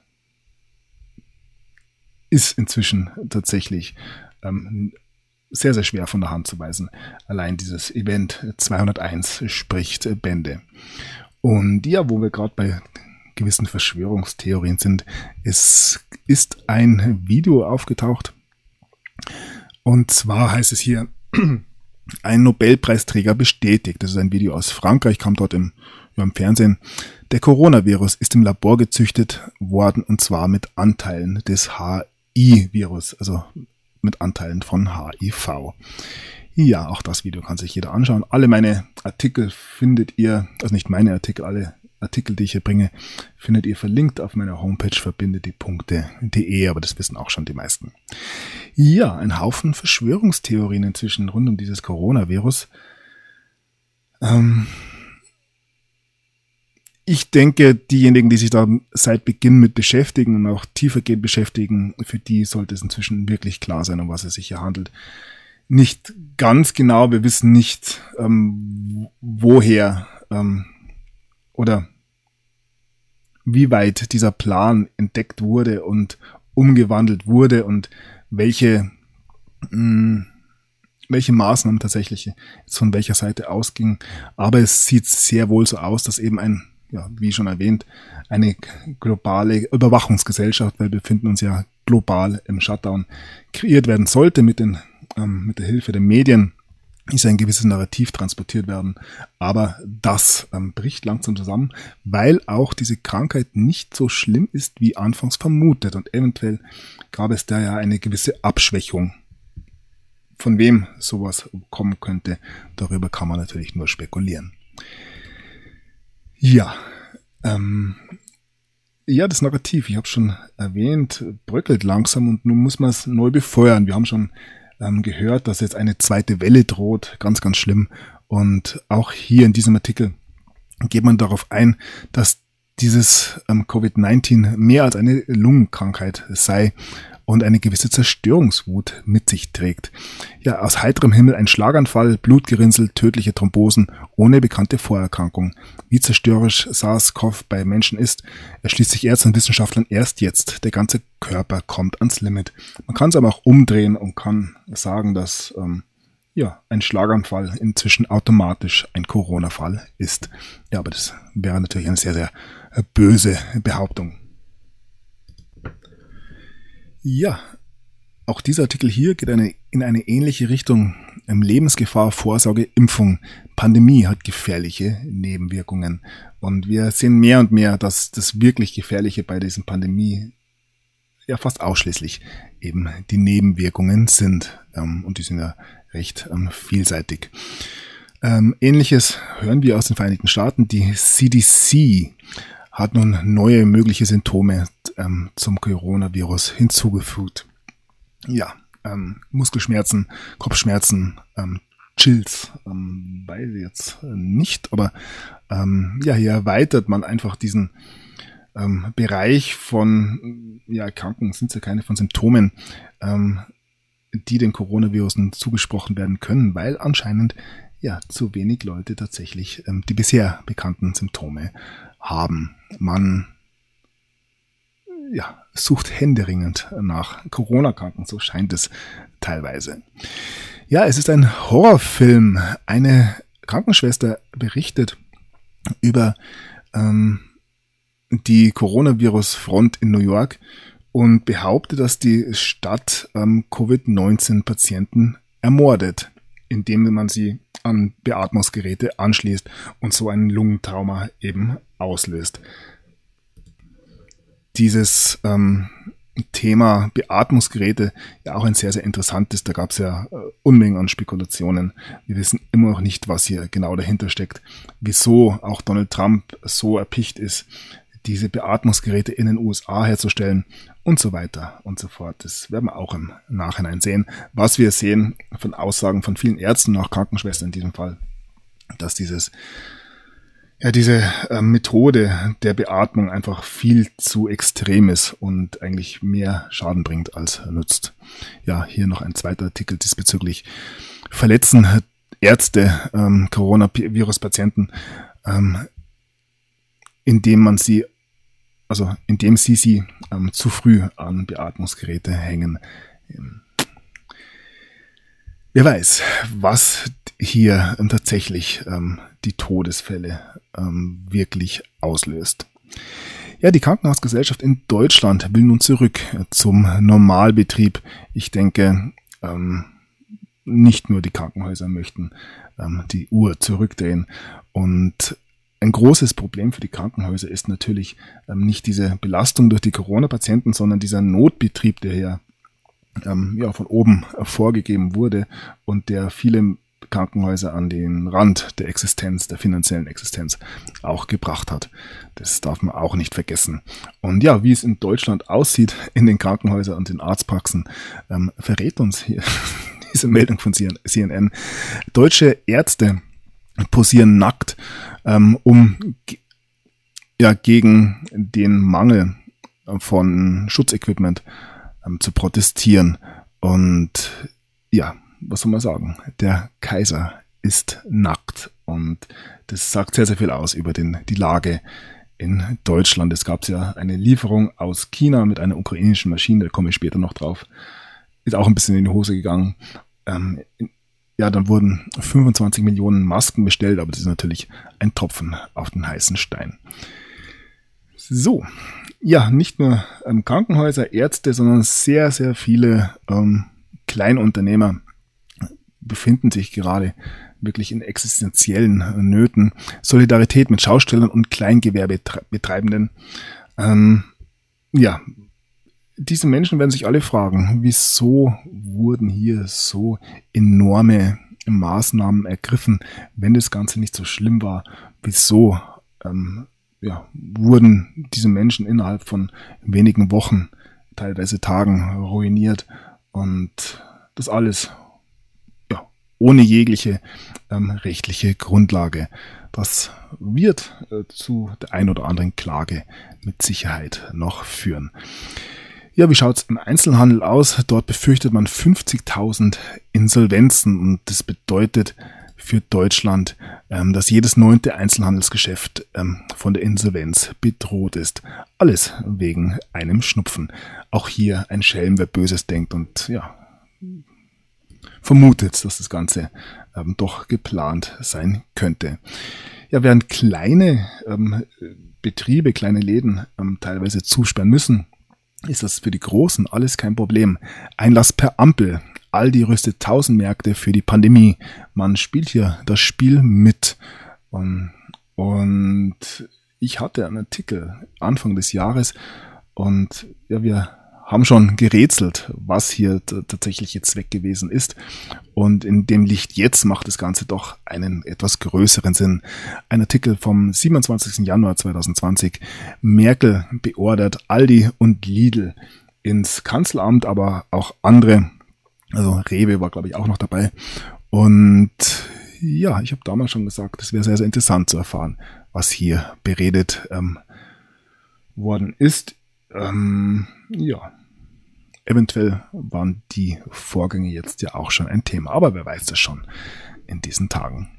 ist inzwischen tatsächlich sehr, sehr schwer von der Hand zu weisen. Allein dieses Event 201 spricht Bände. Und ja, wo wir gerade bei gewissen Verschwörungstheorien sind, es ist ein Video aufgetaucht. Und zwar heißt es hier, ein Nobelpreisträger bestätigt. Das ist ein Video aus Frankreich, kam dort im Fernsehen. Der Coronavirus ist im Labor gezüchtet worden, und zwar mit Anteilen des HIV-Virus, also mit Anteilen von HIV. Ja, auch das Video kann sich jeder anschauen. Alle meine Artikel findet ihr, also nicht meine Artikel, alle Artikel, die ich hier bringe, findet ihr verlinkt auf meiner Homepage verbindetdie.de, aber das wissen auch schon die meisten. Ja, ein Haufen Verschwörungstheorien inzwischen rund um dieses Coronavirus. ich denke, diejenigen, die sich da seit Beginn mit beschäftigen und auch tiefergehend beschäftigen, für die sollte es inzwischen wirklich klar sein, um was es sich hier handelt. Nicht ganz genau, wir wissen nicht, woher oder wie weit dieser Plan entdeckt wurde und umgewandelt wurde und welche Maßnahmen tatsächlich jetzt von welcher Seite ausgingen. Aber es sieht sehr wohl so aus, dass eben wie schon erwähnt, eine globale Überwachungsgesellschaft, weil wir befinden uns ja global im Shutdown, kreiert werden sollte mit der Hilfe der Medien. Ist ein gewisses Narrativ transportiert werden, aber das bricht langsam zusammen, weil auch diese Krankheit nicht so schlimm ist, wie anfangs vermutet, und eventuell gab es da ja eine gewisse Abschwächung. Von wem sowas kommen könnte, darüber kann man natürlich nur spekulieren. Ja, das Narrativ, ich habe schon erwähnt, bröckelt langsam und nun muss man es neu befeuern. Wir haben schon gehört, dass jetzt eine zweite Welle droht, ganz, ganz schlimm. Und auch hier in diesem Artikel geht man darauf ein, dass dieses Covid-19 mehr als eine Lungenkrankheit sei und eine gewisse Zerstörungswut mit sich trägt. Ja, aus heiterem Himmel ein Schlaganfall, Blutgerinnsel, tödliche Thrombosen ohne bekannte Vorerkrankung. Wie zerstörerisch SARS-CoV bei Menschen ist, erschließt sich Ärzten und Wissenschaftlern erst jetzt. Der ganze Körper kommt ans Limit. Man kann es aber auch umdrehen und kann sagen, dass ein Schlaganfall inzwischen automatisch ein Corona-Fall ist. Ja, aber das wäre natürlich eine sehr, sehr böse Behauptung. Ja, auch dieser Artikel hier geht in eine ähnliche Richtung. Lebensgefahr, Vorsorge, Impfung. Pandemie hat gefährliche Nebenwirkungen. Und wir sehen mehr und mehr, dass das wirklich Gefährliche bei diesen Pandemie ja fast ausschließlich eben die Nebenwirkungen sind. Und die sind ja recht vielseitig. Ähnliches hören wir aus den Vereinigten Staaten. Die CDC hat nun neue mögliche Symptome zum Coronavirus hinzugefügt. Ja, Muskelschmerzen, Kopfschmerzen, Chills, weiß ich jetzt nicht, aber hier erweitert man einfach diesen Bereich von Erkrankungen, sind es ja keine, von Symptomen, die dem Coronavirus nun zugesprochen werden können, weil anscheinend zu wenig Leute tatsächlich die bisher bekannten Symptome haben. Man sucht händeringend nach Corona-Kranken, so scheint es teilweise. Ja, es ist ein Horrorfilm. Eine Krankenschwester berichtet über die Coronavirus-Front in New York und behauptet, dass die Stadt Covid-19-Patienten ermordet, indem man sie an Beatmungsgeräte anschließt und so ein Lungentrauma eben auslöst. Dieses Thema Beatmungsgeräte ja auch ein sehr, sehr interessantes. Da gab es ja Unmengen an Spekulationen. Wir wissen immer noch nicht, was hier genau dahinter steckt. Wieso auch Donald Trump so erpicht ist, diese Beatmungsgeräte in den USA herzustellen und so weiter und so fort. Das werden wir auch im Nachhinein sehen. Was wir sehen von Aussagen von vielen Ärzten, auch Krankenschwestern in diesem Fall, dass diese Methode der Beatmung einfach viel zu extrem ist und eigentlich mehr Schaden bringt als nützt. Ja, hier noch ein zweiter Artikel diesbezüglich. Verletzen Ärzte Coronavirus-Patienten, indem sie zu früh an Beatmungsgeräte hängen. Wer weiß, was hier tatsächlich die Todesfälle wirklich auslöst. Ja, die Krankenhausgesellschaft in Deutschland will nun zurück zum Normalbetrieb. Ich denke, nicht nur die Krankenhäuser möchten die Uhr zurückdrehen. Und ein großes Problem für die Krankenhäuser ist natürlich nicht diese Belastung durch die Corona-Patienten, sondern dieser Notbetrieb, der hier von oben vorgegeben wurde und der viele Krankenhäuser an den Rand der Existenz, der finanziellen Existenz auch gebracht hat. Das darf man auch nicht vergessen. Und ja, wie es in Deutschland aussieht in den Krankenhäusern und den Arztpraxen, verrät uns hier diese Meldung von CNN. Deutsche Ärzte posieren nackt, um ja gegen den Mangel von Schutzequipment zu protestieren. Und ja, was soll man sagen? Der Kaiser ist nackt und das sagt sehr, sehr viel aus über die Lage in Deutschland. Es gab ja eine Lieferung aus China mit einer ukrainischen Maschine, da komme ich später noch drauf. Ist auch ein bisschen in die Hose gegangen. Ja, dann wurden 25 Millionen Masken bestellt, aber das ist natürlich ein Tropfen auf den heißen Stein. So, ja, nicht nur Krankenhäuser, Ärzte, sondern sehr, sehr viele Kleinunternehmer befinden sich gerade wirklich in existenziellen Nöten. Solidarität mit Schaustellern und Kleingewerbetreibenden. Ja, diese Menschen werden sich alle fragen, wieso wurden hier so enorme Maßnahmen ergriffen, wenn das Ganze nicht so schlimm war? Wieso wurden diese Menschen innerhalb von wenigen Wochen, teilweise Tagen ruiniert und das alles ohne jegliche rechtliche Grundlage. Das wird zu der ein oder anderen Klage mit Sicherheit noch führen. Ja, wie schaut's im Einzelhandel aus? Dort befürchtet man 50.000 Insolvenzen und das bedeutet für Deutschland, dass jedes 9. Einzelhandelsgeschäft von der Insolvenz bedroht ist. Alles wegen einem Schnupfen. Auch hier ein Schelm, wer Böses denkt und ja, vermutet, dass das Ganze doch geplant sein könnte. Ja, während kleine Betriebe, kleine Läden teilweise zusperren müssen, ist das für die Großen alles kein Problem. Einlass per Ampel. Aldi rüstet 1000 Märkte für die Pandemie. Man spielt hier das Spiel mit. Und ich hatte einen Artikel Anfang des Jahres und ja, wir haben schon gerätselt, was hier tatsächlich Zweck gewesen ist. Und in dem Licht jetzt macht das Ganze doch einen etwas größeren Sinn. Ein Artikel vom 27. Januar 2020. Merkel beordert Aldi und Lidl ins Kanzleramt, aber auch andere. Also Rewe war, glaube ich, auch noch dabei. Und ja, ich habe damals schon gesagt, es wäre sehr, sehr interessant zu erfahren, was hier beredet worden ist. Ja, eventuell waren die Vorgänge jetzt ja auch schon ein Thema, aber wer weiß das schon in diesen Tagen.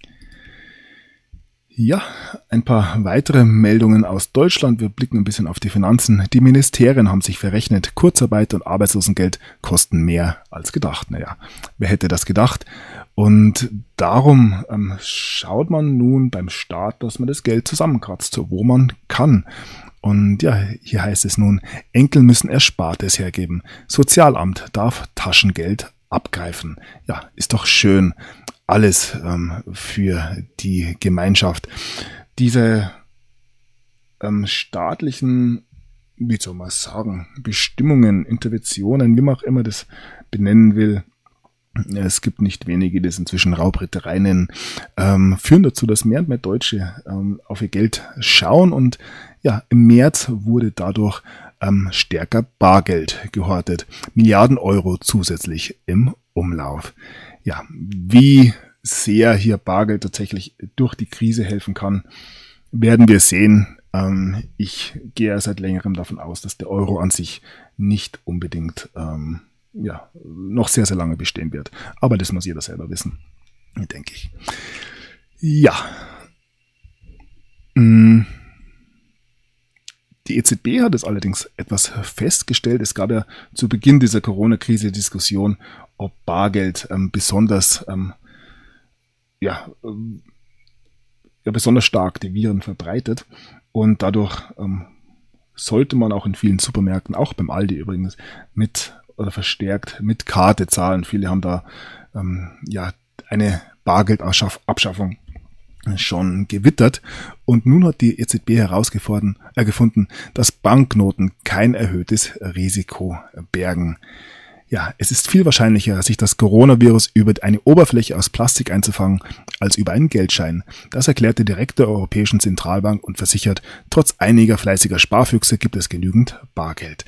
Ja, ein paar weitere Meldungen aus Deutschland. Wir blicken ein bisschen auf die Finanzen. Die Ministerien haben sich verrechnet. Kurzarbeit und Arbeitslosengeld kosten mehr als gedacht. Naja, wer hätte das gedacht? Und darum schaut man nun beim Staat, dass man das Geld zusammenkratzt, wo man kann. Und ja, hier heißt es nun, Enkel müssen Erspartes hergeben. Sozialamt darf Taschengeld abgreifen. Ja, ist doch schön. Alles für die Gemeinschaft. Diese staatlichen, wie soll man sagen, Bestimmungen, Interventionen, wie man auch immer das benennen will, es gibt nicht wenige, die das inzwischen Raubritterei nennen, führen dazu, dass mehr und mehr Deutsche auf ihr Geld schauen und ja, im März wurde dadurch stärker Bargeld gehortet. Milliarden Euro zusätzlich im Umlauf. Ja, wie sehr hier Bargeld tatsächlich durch die Krise helfen kann, werden wir sehen. Ich gehe seit längerem davon aus, dass der Euro an sich nicht unbedingt noch sehr, sehr lange bestehen wird. Aber das muss jeder selber wissen, denke ich. Ja. Die EZB hat es allerdings etwas festgestellt. Es gab ja zu Beginn dieser Corona-Krise Diskussion, ob Bargeld besonders stark die Viren verbreitet. Und dadurch sollte man auch in vielen Supermärkten, auch beim Aldi übrigens, verstärkt mit Karte zahlen. Viele haben da eine Bargeldabschaffung schon gewittert. Und nun hat die EZB gefunden, dass Banknoten kein erhöhtes Risiko bergen. Ja, es ist viel wahrscheinlicher, sich das Coronavirus über eine Oberfläche aus Plastik einzufangen, als über einen Geldschein. Das erklärt der Direktor der Europäischen Zentralbank und versichert, trotz einiger fleißiger Sparfüchse gibt es genügend Bargeld.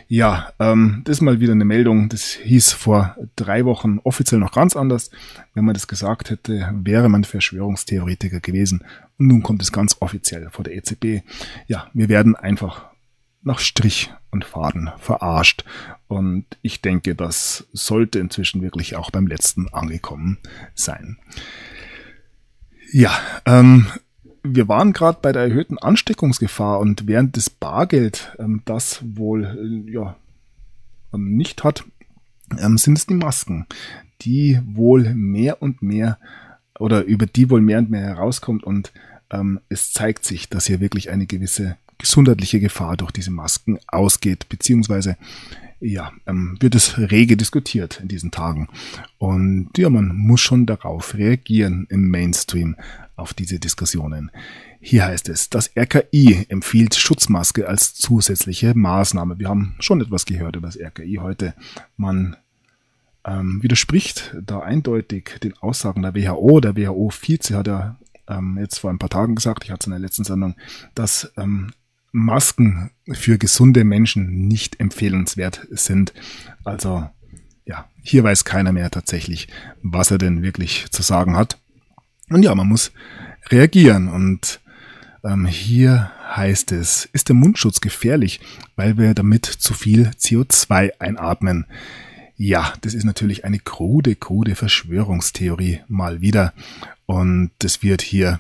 Ja, das ist mal wieder eine Meldung. Das hieß vor 3 Wochen offiziell noch ganz anders. Wenn man das gesagt hätte, wäre man Verschwörungstheoretiker gewesen. Und nun kommt es ganz offiziell vor der EZB. Ja, wir werden einfach nach Strich und Faden verarscht. Und ich denke, das sollte inzwischen wirklich auch beim letzten angekommen sein. Ja, wir waren gerade bei der erhöhten Ansteckungsgefahr und während das Bargeld das wohl nicht hat, sind es die Masken, die wohl mehr und mehr oder über die wohl mehr und mehr herauskommt und es zeigt sich, dass hier wirklich eine gewisse gesundheitliche Gefahr durch diese Masken ausgeht, beziehungsweise wird es rege diskutiert in diesen Tagen. Und ja, man muss schon darauf reagieren im Mainstream auf diese Diskussionen. Hier heißt es, das RKI empfiehlt Schutzmaske als zusätzliche Maßnahme. Wir haben schon etwas gehört über das RKI heute. Man widerspricht da eindeutig den Aussagen der WHO. Der WHO-Vize hat ja jetzt vor ein paar Tagen gesagt, ich hatte es in der letzten Sendung, dass Masken für gesunde Menschen nicht empfehlenswert sind. Also ja, hier weiß keiner mehr tatsächlich, was er denn wirklich zu sagen hat. Und ja, man muss reagieren. Und hier heißt es, ist der Mundschutz gefährlich, weil wir damit zu viel CO2 einatmen? Ja, das ist natürlich eine krude Verschwörungstheorie mal wieder. Und das wird hier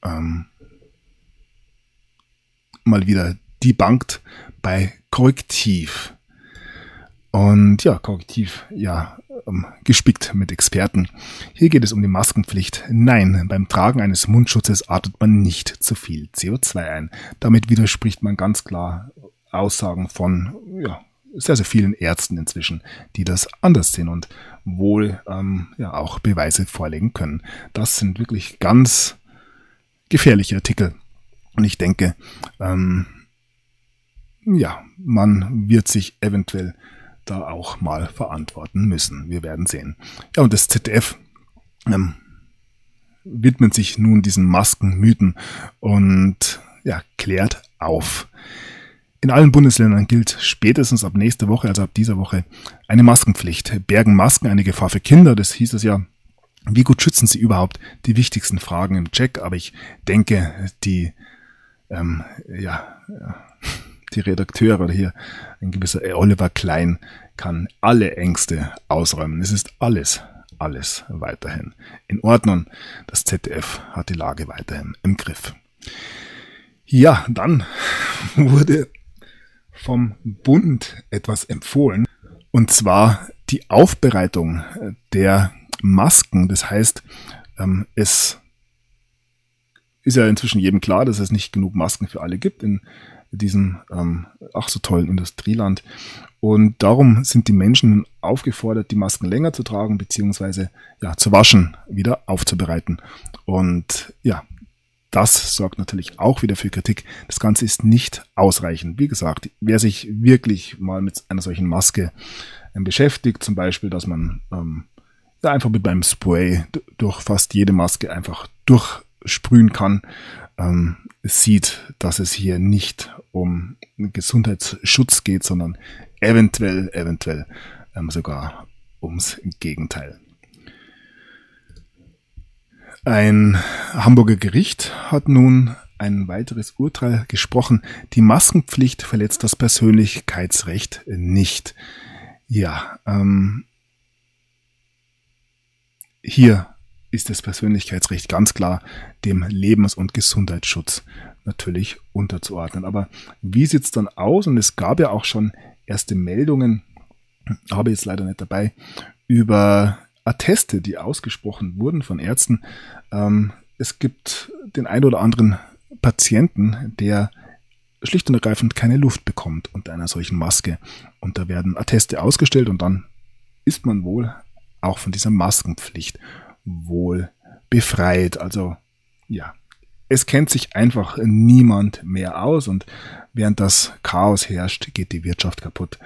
mal wieder debunked bei Korrektiv. Und ja, Korrektiv, gespickt mit Experten. Hier geht es um die Maskenpflicht. Nein, beim Tragen eines Mundschutzes atmet man nicht zu viel CO2 ein. Damit widerspricht man ganz klar Aussagen von sehr, sehr vielen Ärzten inzwischen, die das anders sehen und wohl auch Beweise vorlegen können. Das sind wirklich ganz gefährliche Artikel. Und ich denke, man wird sich eventuell da auch mal verantworten müssen. Wir werden sehen. Ja, und das ZDF widmet sich nun diesen Maskenmythen und klärt auf. In allen Bundesländern gilt spätestens ab nächster Woche, also ab dieser Woche, eine Maskenpflicht. Bergen Masken eine Gefahr für Kinder? Das hieß es ja. Wie gut schützen sie überhaupt? Die wichtigsten Fragen im Check. Aber ich denke, die Redakteure oder hier ein gewisser Oliver Klein kann alle Ängste ausräumen. Es ist alles weiterhin in Ordnung. Das ZDF hat die Lage weiterhin im Griff. Ja, dann wurde vom Bund etwas empfohlen, und zwar die Aufbereitung der Masken. Das heißt, es ist ja inzwischen jedem klar, dass es nicht genug Masken für alle gibt in diesem so tollen Industrieland. Und darum sind die Menschen aufgefordert, die Masken länger zu tragen, beziehungsweise zu waschen, wieder aufzubereiten. Und das sorgt natürlich auch wieder für Kritik. Das Ganze ist nicht ausreichend. Wie gesagt, wer sich wirklich mal mit einer solchen Maske beschäftigt, zum Beispiel, dass man einfach mit beim Spray durch fast jede Maske einfach durchsprühen kann, sieht, dass es hier nicht um Gesundheitsschutz geht, sondern eventuell sogar ums Gegenteil. Ein Hamburger Gericht hat nun ein weiteres Urteil gesprochen. Die Maskenpflicht verletzt das Persönlichkeitsrecht nicht. Ja, hier ist das Persönlichkeitsrecht ganz klar dem Lebens- und Gesundheitsschutz natürlich unterzuordnen. Aber wie sieht's dann aus? Und es gab ja auch schon erste Meldungen, habe ich jetzt leider nicht dabei, über Atteste, die ausgesprochen wurden von Ärzten. Es gibt den ein oder anderen Patienten, der schlicht und ergreifend keine Luft bekommt unter einer solchen Maske. Und da werden Atteste ausgestellt und dann ist man wohl auch von dieser Maskenpflicht wohl befreit. Also es kennt sich einfach niemand mehr aus und während das Chaos herrscht, geht die Wirtschaft kaputt.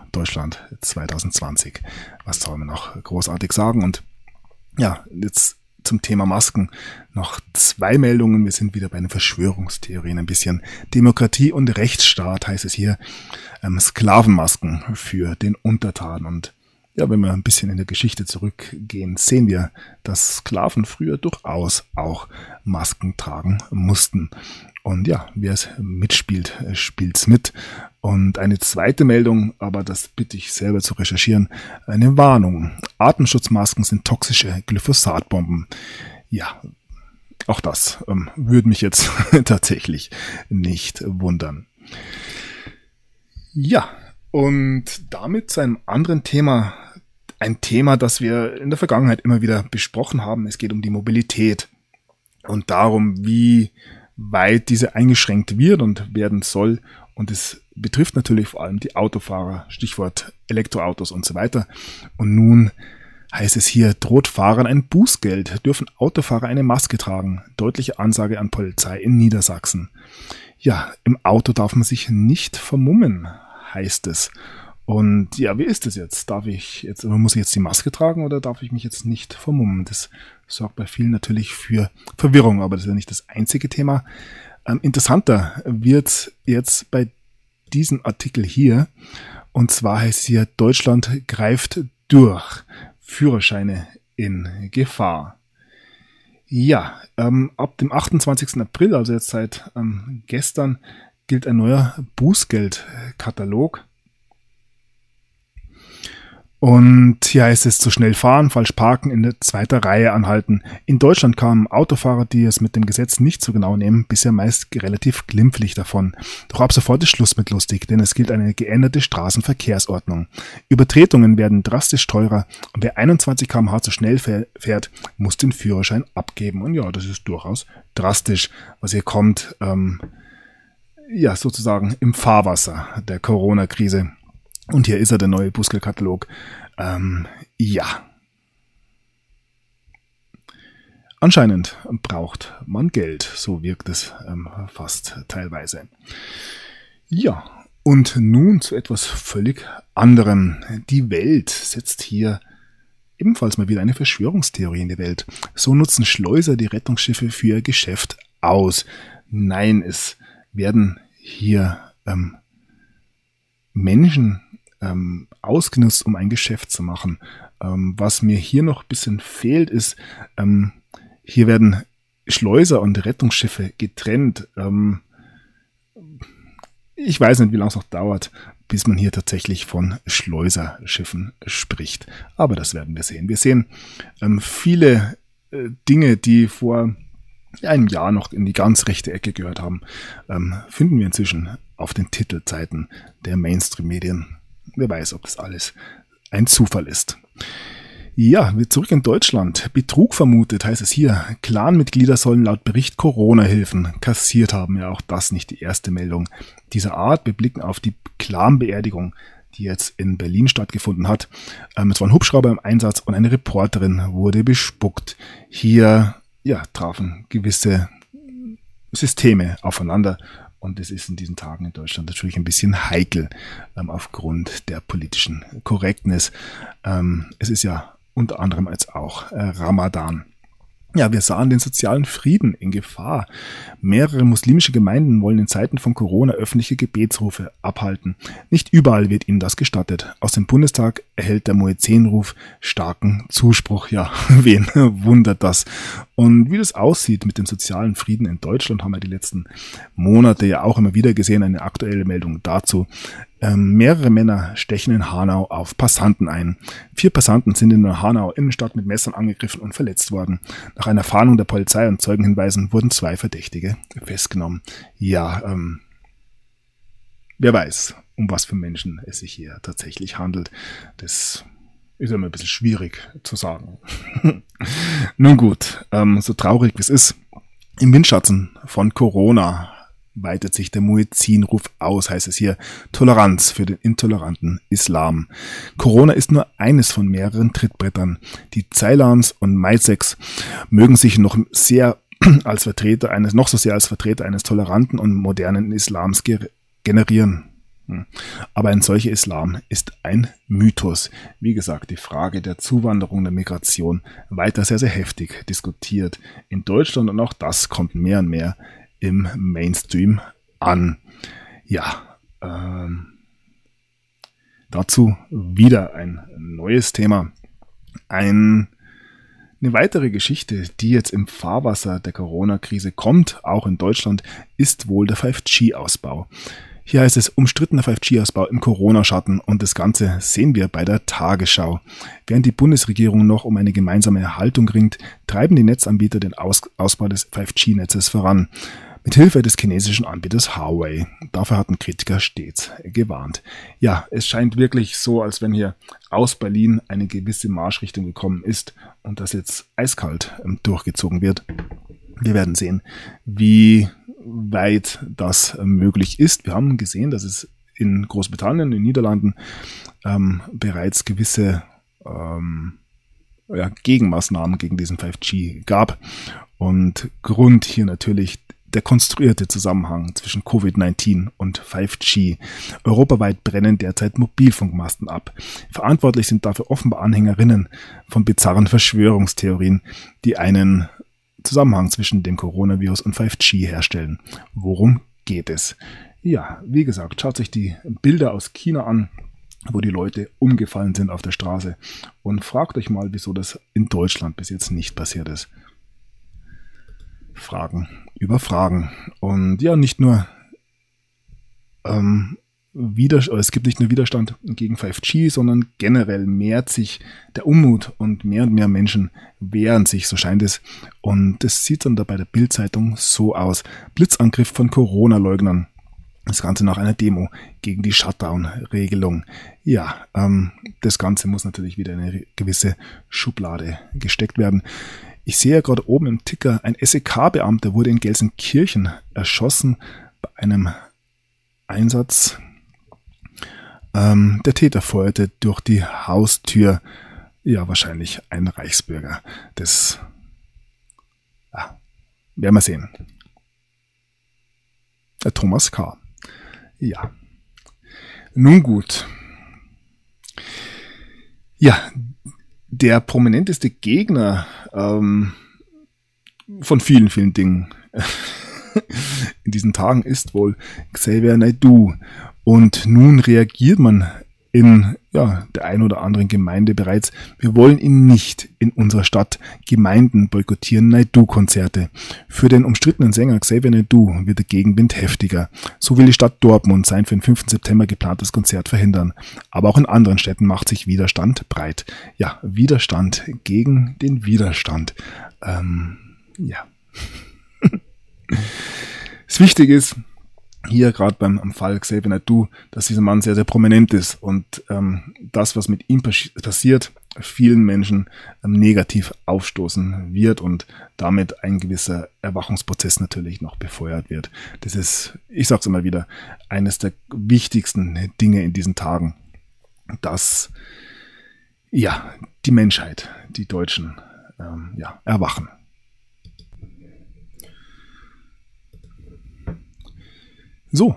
Deutschland 2020. Was soll man noch großartig sagen? Und jetzt zum Thema Masken noch 2 Meldungen. Wir sind wieder bei den Verschwörungstheorien ein bisschen. Demokratie und Rechtsstaat heißt es hier. Sklavenmasken für den Untertan. Und ja, wenn wir ein bisschen in der Geschichte zurückgehen, sehen wir, dass Sklaven früher durchaus auch Masken tragen mussten. Und ja, wer es mitspielt, spielt's mit. Und eine zweite Meldung, aber das bitte ich selber zu recherchieren, eine Warnung. Atemschutzmasken sind toxische Glyphosatbomben. Ja, auch das würde mich jetzt tatsächlich nicht wundern. Ja, und damit zu einem anderen Thema. Ein Thema, das wir in der Vergangenheit immer wieder besprochen haben. Es geht um die Mobilität und darum, wie weit diese eingeschränkt wird und werden soll. Und es betrifft natürlich vor allem die Autofahrer, Stichwort Elektroautos und so weiter. Und nun heißt es hier, droht Fahrern ein Bußgeld, dürfen Autofahrer eine Maske tragen. Deutliche Ansage an Polizei in Niedersachsen. Ja, im Auto darf man sich nicht vermummen, heißt es. Und ja, wie ist es jetzt? Muss ich jetzt die Maske tragen oder darf ich mich jetzt nicht vermummen? Das sorgt bei vielen natürlich für Verwirrung, aber das ist ja nicht das einzige Thema. Interessanter wird's jetzt bei diesem Artikel hier. Und zwar heißt es hier, Deutschland greift durch. Führerscheine in Gefahr. Ja, ab dem 28. April, also jetzt seit gestern, gilt ein neuer Bußgeldkatalog. Und hier heißt es, zu schnell fahren, falsch parken, in der zweiten Reihe anhalten. In Deutschland kamen Autofahrer, die es mit dem Gesetz nicht so genau nehmen, bisher meist relativ glimpflich davon. Doch ab sofort ist Schluss mit lustig, denn es gilt eine geänderte Straßenverkehrsordnung. Übertretungen werden drastisch teurer und wer 21 km/h zu schnell fährt, muss den Führerschein abgeben. Und ja, das ist durchaus drastisch, was hier kommt, sozusagen im Fahrwasser der Corona-Krise. Und hier ist er, der neue Bußgeldkatalog. Anscheinend braucht man Geld. So wirkt es fast teilweise. Ja, und nun zu etwas völlig anderem. Die Welt setzt hier ebenfalls mal wieder eine Verschwörungstheorie in die Welt. So nutzen Schleuser die Rettungsschiffe für ihr Geschäft aus. Nein, es werden hier Menschen ausgenutzt, um ein Geschäft zu machen. Was mir hier noch ein bisschen fehlt, ist, hier werden Schleuser und Rettungsschiffe getrennt. Ich weiß nicht, wie lange es noch dauert, bis man hier tatsächlich von Schleuserschiffen spricht. Aber das werden wir sehen. Wir sehen viele Dinge, die vor einem Jahr noch in die ganz rechte Ecke gehört haben, finden wir inzwischen auf den Titelseiten der Mainstream-Medien. Wer weiß, ob das alles ein Zufall ist. Ja, wir zurück in Deutschland. Betrug vermutet, heißt es hier. Clanmitglieder sollen laut Bericht Corona-Hilfen kassiert haben. Ja, auch das nicht die erste Meldung dieser Art. Wir blicken auf die Clan-Beerdigung, die jetzt in Berlin stattgefunden hat. Es war ein Hubschrauber im Einsatz und eine Reporterin wurde bespuckt. Hier trafen gewisse Systeme aufeinander. Und es ist in diesen Tagen in Deutschland natürlich ein bisschen heikel aufgrund der politischen Korrektness. Es ist ja unter anderem als auch Ramadan. Ja, wir sahen den sozialen Frieden in Gefahr. Mehrere muslimische Gemeinden wollen in Zeiten von Corona öffentliche Gebetsrufe abhalten. Nicht überall wird ihnen das gestattet. Aus dem Bundestag erhält der Muezzinruf starken Zuspruch. Ja, wen wundert das? Und wie das aussieht mit dem sozialen Frieden in Deutschland, haben wir die letzten Monate ja auch immer wieder gesehen. Eine aktuelle Meldung dazu. Mehrere Männer stechen in Hanau auf Passanten ein. 4 Passanten sind in der Hanauer Innenstadt mit Messern angegriffen und verletzt worden. Nach einer Fahndung der Polizei und Zeugenhinweisen wurden 2 Verdächtige festgenommen. Ja, wer weiß, um was für Menschen es sich hier tatsächlich handelt. Das ist immer ein bisschen schwierig zu sagen. Nun gut, so traurig wie es ist, im Windschatten von Corona weitet sich der Muezzinruf aus, heißt es hier, Toleranz für den intoleranten Islam. Corona ist nur eines von mehreren Trittbrettern. Die Ceylans und Maiseks mögen sich noch so sehr als Vertreter eines toleranten und modernen Islams generieren. Aber ein solcher Islam ist ein Mythos. Wie gesagt, die Frage der Zuwanderung, der Migration weiter sehr, sehr heftig diskutiert in Deutschland und auch das kommt mehr und mehr im Mainstream an. Ja, dazu wieder ein neues Thema. Eine weitere Geschichte, die jetzt im Fahrwasser der Corona-Krise kommt, auch in Deutschland, ist wohl der 5G-Ausbau. Hier heißt es umstrittener 5G-Ausbau im Corona-Schatten und das Ganze sehen wir bei der Tagesschau. Während die Bundesregierung noch um eine gemeinsame Erhaltung ringt, treiben die Netzanbieter den Ausbau des 5G-Netzes voran. Mit Hilfe des chinesischen Anbieters Huawei. Dafür hatten Kritiker stets gewarnt. Ja, es scheint wirklich so, als wenn hier aus Berlin eine gewisse Marschrichtung gekommen ist und das jetzt eiskalt durchgezogen wird. Wir werden sehen, wie weit das möglich ist. Wir haben gesehen, dass es in Großbritannien, in den Niederlanden bereits gewisse Gegenmaßnahmen gegen diesen 5G gab. Und Grund hier natürlich der konstruierte Zusammenhang zwischen Covid-19 und 5G. Europaweit brennen derzeit Mobilfunkmasten ab. Verantwortlich sind dafür offenbar Anhängerinnen von bizarren Verschwörungstheorien, die einen Zusammenhang zwischen dem Coronavirus und 5G herstellen. Worum geht es? Ja, wie gesagt, schaut sich die Bilder aus China an, wo die Leute umgefallen sind auf der Straße und fragt euch mal, wieso das in Deutschland bis jetzt nicht passiert ist. Fragen über Fragen. Und ja, nicht nur es gibt nicht nur Widerstand gegen 5G, sondern generell mehrt sich der Unmut und mehr Menschen wehren sich, so scheint es. Und das sieht dann da bei der Bild-Zeitung so aus. Blitzangriff von Corona-Leugnern. Das Ganze nach einer Demo gegen die Shutdown-Regelung. Ja, das Ganze muss natürlich wieder in eine gewisse Schublade gesteckt werden. Ich sehe ja gerade oben im Ticker, ein SEK-Beamter wurde in Gelsenkirchen erschossen bei einem Einsatz. Der Täter feuerte durch die Haustür, ja wahrscheinlich ein Reichsbürger. Das werden wir sehen. Der Thomas K. Ja. Nun gut. Ja, der prominenteste Gegner von vielen Dingen in diesen Tagen ist wohl Xavier Naidoo. Und nun reagiert man in der ein oder anderen Gemeinde bereits. Wir wollen ihn nicht in unserer Stadt. Gemeinden boykottieren Naidoo-Konzerte. Für den umstrittenen Sänger Xavier Naidoo wird der Gegenwind heftiger. So will die Stadt Dortmund sein für den 5. September geplantes Konzert verhindern. Aber auch in anderen Städten macht sich Widerstand breit. Ja, Widerstand gegen den Widerstand. Das Wichtige ist, hier gerade am Fall Xavier Naidoo, dass dieser Mann sehr, sehr prominent ist und das, was mit ihm passiert, vielen Menschen negativ aufstoßen wird und damit ein gewisser Erwachungsprozess natürlich noch befeuert wird. Das ist, ich sag's immer wieder, eines der wichtigsten Dinge in diesen Tagen, dass die Menschheit, die Deutschen, erwachen. So,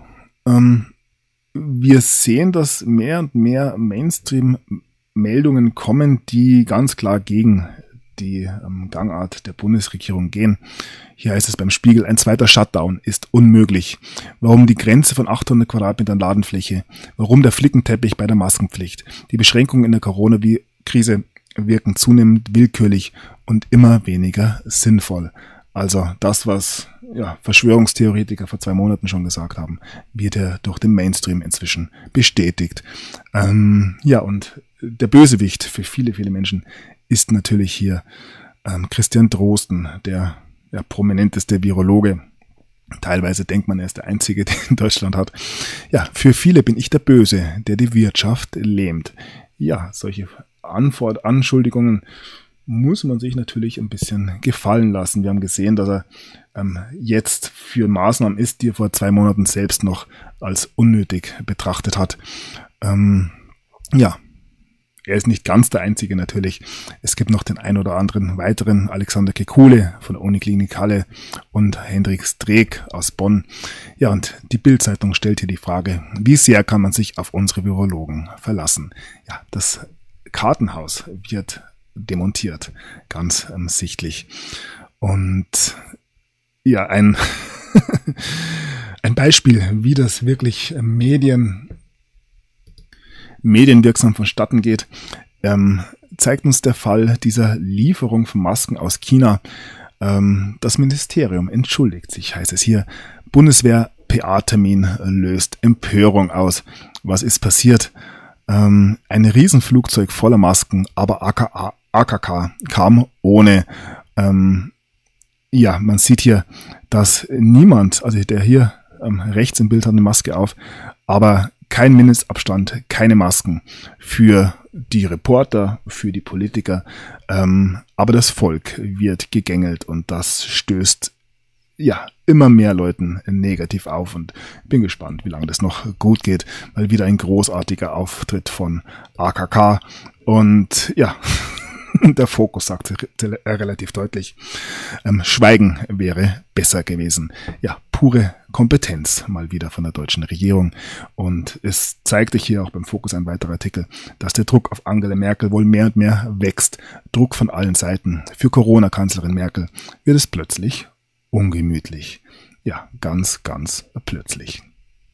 wir sehen, dass mehr und mehr Mainstream-Meldungen kommen, die ganz klar gegen die Gangart der Bundesregierung gehen. Hier heißt es beim Spiegel, ein zweiter Shutdown ist unmöglich. Warum die Grenze von 800 Quadratmetern Ladenfläche? Warum der Flickenteppich bei der Maskenpflicht? Die Beschränkungen in der Corona-Krise wirken zunehmend willkürlich und immer weniger sinnvoll. Also das, was Verschwörungstheoretiker vor 2 Monaten schon gesagt haben, wird ja durch den Mainstream inzwischen bestätigt. Und der Bösewicht für viele, viele Menschen ist natürlich hier Christian Drosten, der prominenteste Virologe. Teilweise denkt man, er ist der Einzige, der in Deutschland hat. Ja, für viele bin ich der Böse, der die Wirtschaft lähmt. Ja, solche Anschuldigungen muss man sich natürlich ein bisschen gefallen lassen. Wir haben gesehen, dass er jetzt für Maßnahmen ist, die er vor 2 Monaten selbst noch als unnötig betrachtet hat. er ist nicht ganz der Einzige natürlich. Es gibt noch den ein oder anderen weiteren, Alexander Kekulé von der Uniklinik Halle und Hendrik Streeck aus Bonn. Ja, und die Bild-Zeitung stellt hier die Frage, wie sehr kann man sich auf unsere Virologen verlassen? Ja, das Kartenhaus wird demontiert, ganz sichtlich. Und ja, ein Beispiel, wie das wirklich medienwirksam vonstatten geht, zeigt uns der Fall dieser Lieferung von Masken aus China. Das Ministerium entschuldigt sich, heißt es hier. Bundeswehr PA-Termin löst Empörung aus. Was ist passiert? Ein Riesenflugzeug voller Masken, aber AKK kam ohne. Ja, man sieht hier, dass niemand, also der hier rechts im Bild hat eine Maske auf, aber kein Mindestabstand, keine Masken für die Reporter, für die Politiker, aber das Volk wird gegängelt und das stößt ja immer mehr Leuten negativ auf und bin gespannt, wie lange das noch gut geht, weil wieder ein großartiger Auftritt von AKK und ja, der Fokus sagt relativ deutlich, Schweigen wäre besser gewesen. Ja, pure Kompetenz mal wieder von der deutschen Regierung. Und es zeigt sich hier auch beim Fokus ein weiterer Artikel, dass der Druck auf Angela Merkel wohl mehr und mehr wächst. Druck von allen Seiten. Für Corona-Kanzlerin Merkel wird es plötzlich ungemütlich. Ja, ganz, ganz plötzlich.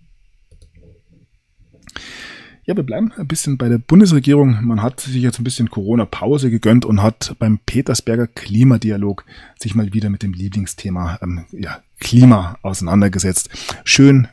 Ja, wir bleiben ein bisschen bei der Bundesregierung. Man hat sich jetzt ein bisschen Corona-Pause gegönnt und hat beim Petersberger Klimadialog sich mal wieder mit dem Lieblingsthema Klima auseinandergesetzt. Schöne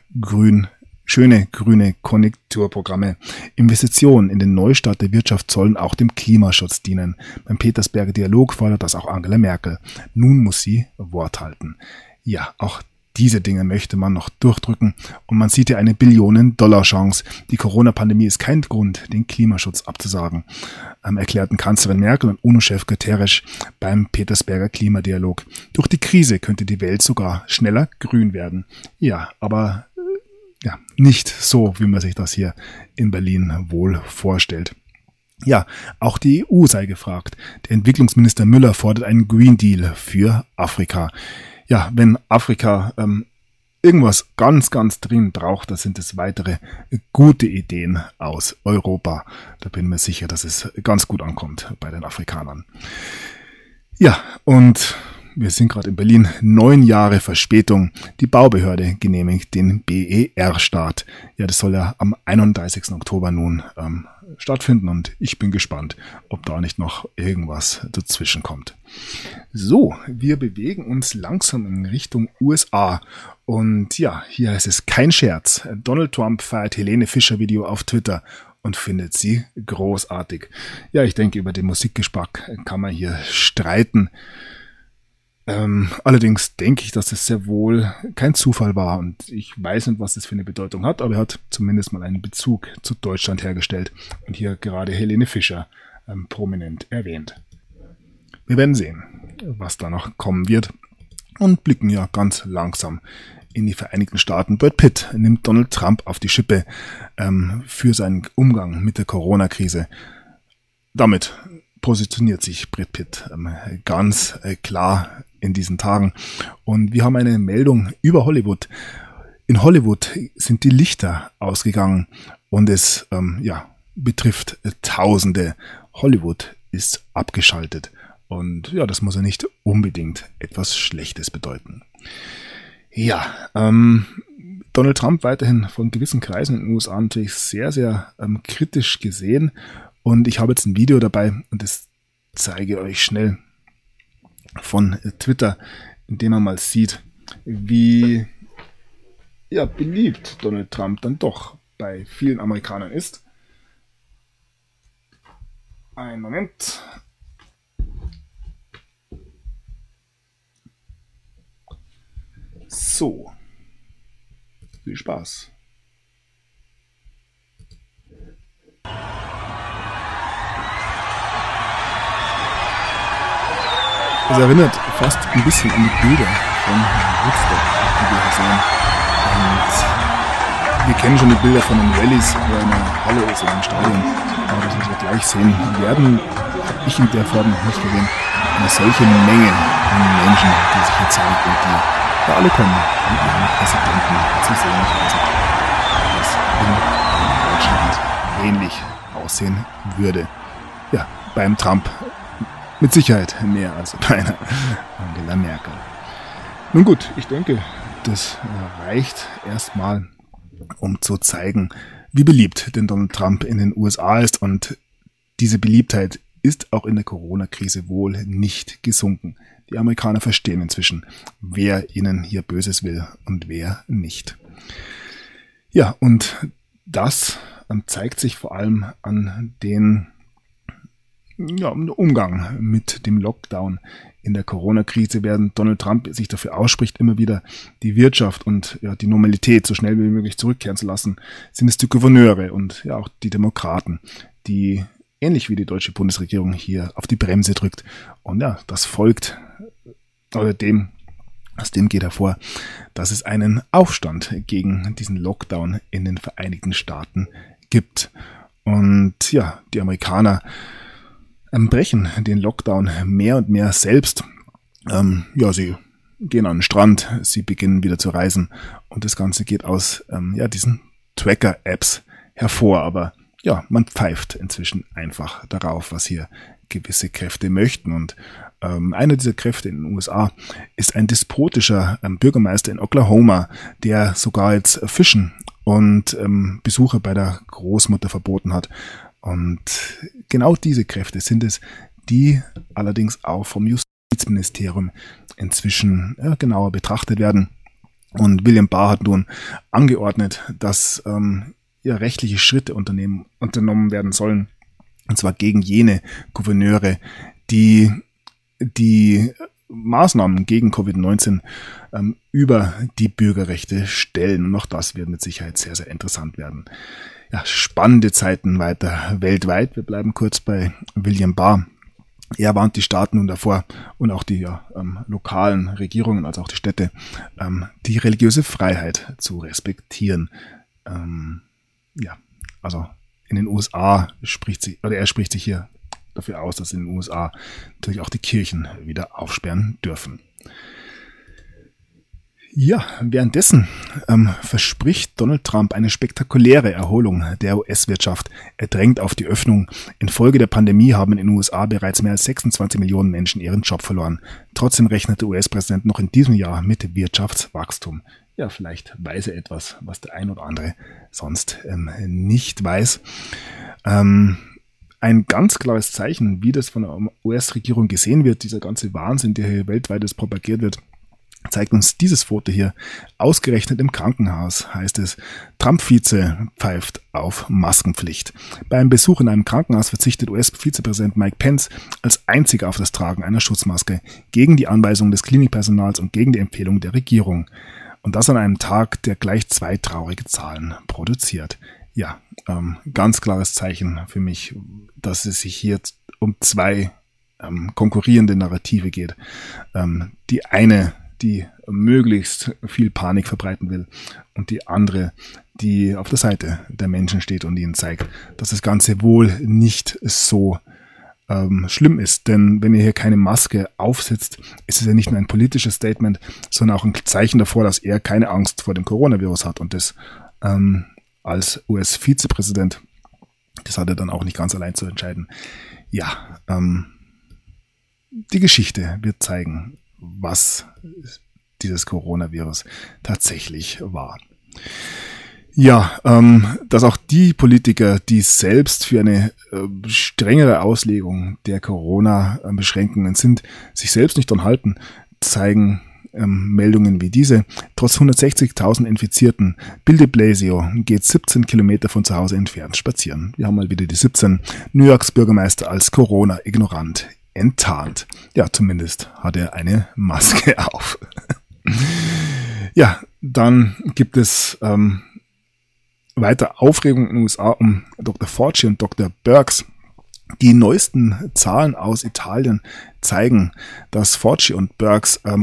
grüne Konjunkturprogramme. Investitionen in den Neustart der Wirtschaft sollen auch dem Klimaschutz dienen. Beim Petersberger Dialog fordert das auch Angela Merkel. Nun muss sie Wort halten. Ja, auch diese Dinge möchte man noch durchdrücken und man sieht ja eine Billionen-Dollar-Chance. Die Corona-Pandemie ist kein Grund, den Klimaschutz abzusagen, erklärten Kanzlerin Merkel und UNO-Chef Guterres beim Petersberger Klimadialog. Durch die Krise könnte die Welt sogar schneller grün werden. Ja, aber nicht so, wie man sich das hier in Berlin wohl vorstellt. Ja, auch die EU sei gefragt. Der Entwicklungsminister Müller fordert einen Green Deal für Afrika. Ja, wenn Afrika irgendwas ganz, ganz dringend braucht, dann sind es weitere gute Ideen aus Europa. Da bin ich mir sicher, dass es ganz gut ankommt bei den Afrikanern. Ja, und wir sind gerade in Berlin. 9 Jahre Verspätung. Die Baubehörde genehmigt den BER-Start. Ja, das soll ja am 31. Oktober nun stattfinden und ich bin gespannt, ob da nicht noch irgendwas dazwischen kommt. So, wir bewegen uns langsam in Richtung USA und ja, hier heißt es kein Scherz. Donald Trump feiert Helene Fischer Video auf Twitter und findet sie großartig. Ja, ich denke, über den Musikgeschmack kann man hier streiten. Allerdings denke ich, dass es sehr wohl kein Zufall war und ich weiß nicht, was das für eine Bedeutung hat, aber er hat zumindest mal einen Bezug zu Deutschland hergestellt und hier gerade Helene Fischer prominent erwähnt. Wir werden sehen, was da noch kommen wird und blicken ja ganz langsam in die Vereinigten Staaten. Brad Pitt nimmt Donald Trump auf die Schippe für seinen Umgang mit der Corona-Krise. Damit positioniert sich Brad Pitt ganz klar in diesen Tagen. Und wir haben eine Meldung über Hollywood. In Hollywood sind die Lichter ausgegangen und es betrifft Tausende. Hollywood ist abgeschaltet. Und ja, das muss ja nicht unbedingt etwas Schlechtes bedeuten. Ja, Donald Trump weiterhin von gewissen Kreisen in den USA natürlich sehr, sehr kritisch gesehen. Und ich habe jetzt ein Video dabei und das zeige euch schnell von Twitter, in dem man mal sieht, wie beliebt Donald Trump dann doch bei vielen Amerikanern ist. Einen Moment. So. Viel Spaß. Es erinnert fast ein bisschen an die Bilder von Woodstock, die wir hier sehen. Und Wir kennen schon die Bilder von den Rallyes, wo eine Halle ist in einem Stadion. Aber das, was wir gleich sehen werden, habe ich in der Form noch nicht gesehen. Eine solche Menge an Menschen, die sich hier zeigen und die ja alle kommen, um ihren Präsidenten zu sehen. Also, das in Deutschland ähnlich aussehen würde. Ja, beim Trump mit Sicherheit mehr als bei einer Angela Merkel. Nun gut, ich denke, das reicht erstmal, um zu zeigen, wie beliebt denn Donald Trump in den USA ist, und diese Beliebtheit ist auch in der Corona-Krise wohl nicht gesunken. Die Amerikaner verstehen inzwischen, wer ihnen hier Böses will und wer nicht. Ja, und das zeigt sich vor allem an den Umgang mit dem Lockdown in der Corona-Krise, während Donald Trump sich dafür ausspricht, immer wieder die Wirtschaft und die Normalität so schnell wie möglich zurückkehren zu lassen, sind es die Gouverneure und ja auch die Demokraten, die ähnlich wie die deutsche Bundesregierung hier auf die Bremse drückt. Und ja, das folgt, oder aus dem geht hervor, dass es einen Aufstand gegen diesen Lockdown in den Vereinigten Staaten gibt. Und ja, die Amerikaner brechen den Lockdown mehr und mehr selbst. Sie gehen an den Strand, sie beginnen wieder zu reisen und das Ganze geht aus diesen Tracker-Apps hervor. Aber ja, man pfeift inzwischen einfach darauf, was hier gewisse Kräfte möchten. Und einer dieser Kräfte in den USA ist ein despotischer Bürgermeister in Oklahoma, der sogar jetzt Fischen und Besucher bei der Großmutter verboten hat. Und genau diese Kräfte sind es, die allerdings auch vom Justizministerium inzwischen genauer betrachtet werden. Und William Barr hat nun angeordnet, dass rechtliche Schritte unternommen werden sollen, und zwar gegen jene Gouverneure, die Maßnahmen gegen Covid-19 über die Bürgerrechte stellen. Und auch das wird mit Sicherheit sehr, sehr interessant werden. Ja, spannende Zeiten weiter weltweit. Wir bleiben kurz bei William Barr. Er warnt die Staaten nun davor und auch die lokalen Regierungen, also auch die Städte, die religiöse Freiheit zu respektieren. Also in den USA er spricht sich hier dafür aus, dass in den USA natürlich auch die Kirchen wieder aufsperren dürfen. Ja, währenddessen verspricht Donald Trump eine spektakuläre Erholung der US-Wirtschaft. Er drängt auf die Öffnung. Infolge der Pandemie haben in den USA bereits mehr als 26 Millionen Menschen ihren Job verloren. Trotzdem rechnet der US-Präsident noch in diesem Jahr mit Wirtschaftswachstum. Ja, vielleicht weiß er etwas, was der ein oder andere sonst nicht weiß. Ein ganz klares Zeichen, wie das von der US-Regierung gesehen wird, dieser ganze Wahnsinn, der hier weltweit propagiert wird, zeigt uns dieses Foto hier. Ausgerechnet im Krankenhaus heißt es, Trump-Vize pfeift auf Maskenpflicht. Beim Besuch in einem Krankenhaus verzichtet US-Vizepräsident Mike Pence als einziger auf das Tragen einer Schutzmaske, gegen die Anweisung des Klinikpersonals und gegen die Empfehlung der Regierung. Und das an einem Tag, der gleich 2 traurige Zahlen produziert. Ja, ganz klares Zeichen für mich, dass es sich hier um 2 konkurrierende Narrative geht. Die eine, die möglichst viel Panik verbreiten will, und die andere, die auf der Seite der Menschen steht und ihnen zeigt, dass das Ganze wohl nicht so schlimm ist. Denn wenn ihr hier keine Maske aufsetzt, ist es ja nicht nur ein politisches Statement, sondern auch ein Zeichen davor, dass er keine Angst vor dem Coronavirus hat. Und das als US-Vizepräsident, das hat er dann auch nicht ganz allein zu entscheiden. Ja, die Geschichte wird zeigen, was dieses Coronavirus tatsächlich war. Ja, dass auch die Politiker, die selbst für eine strengere Auslegung der Corona-Beschränkungen sind, sich selbst nicht dran halten, zeigen Meldungen wie diese. Trotz 160.000 Infizierten, Bill de Blasio geht 17 Kilometer von zu Hause entfernt spazieren. Wir haben mal wieder die 17. New Yorks Bürgermeister als Corona-ignorant enttarnt. Ja, zumindest hat er eine Maske auf. Ja, dann gibt es weiter Aufregung in den USA um Dr. Fauci und Dr. Birx. Die neuesten Zahlen aus Italien zeigen, dass Fauci und Birx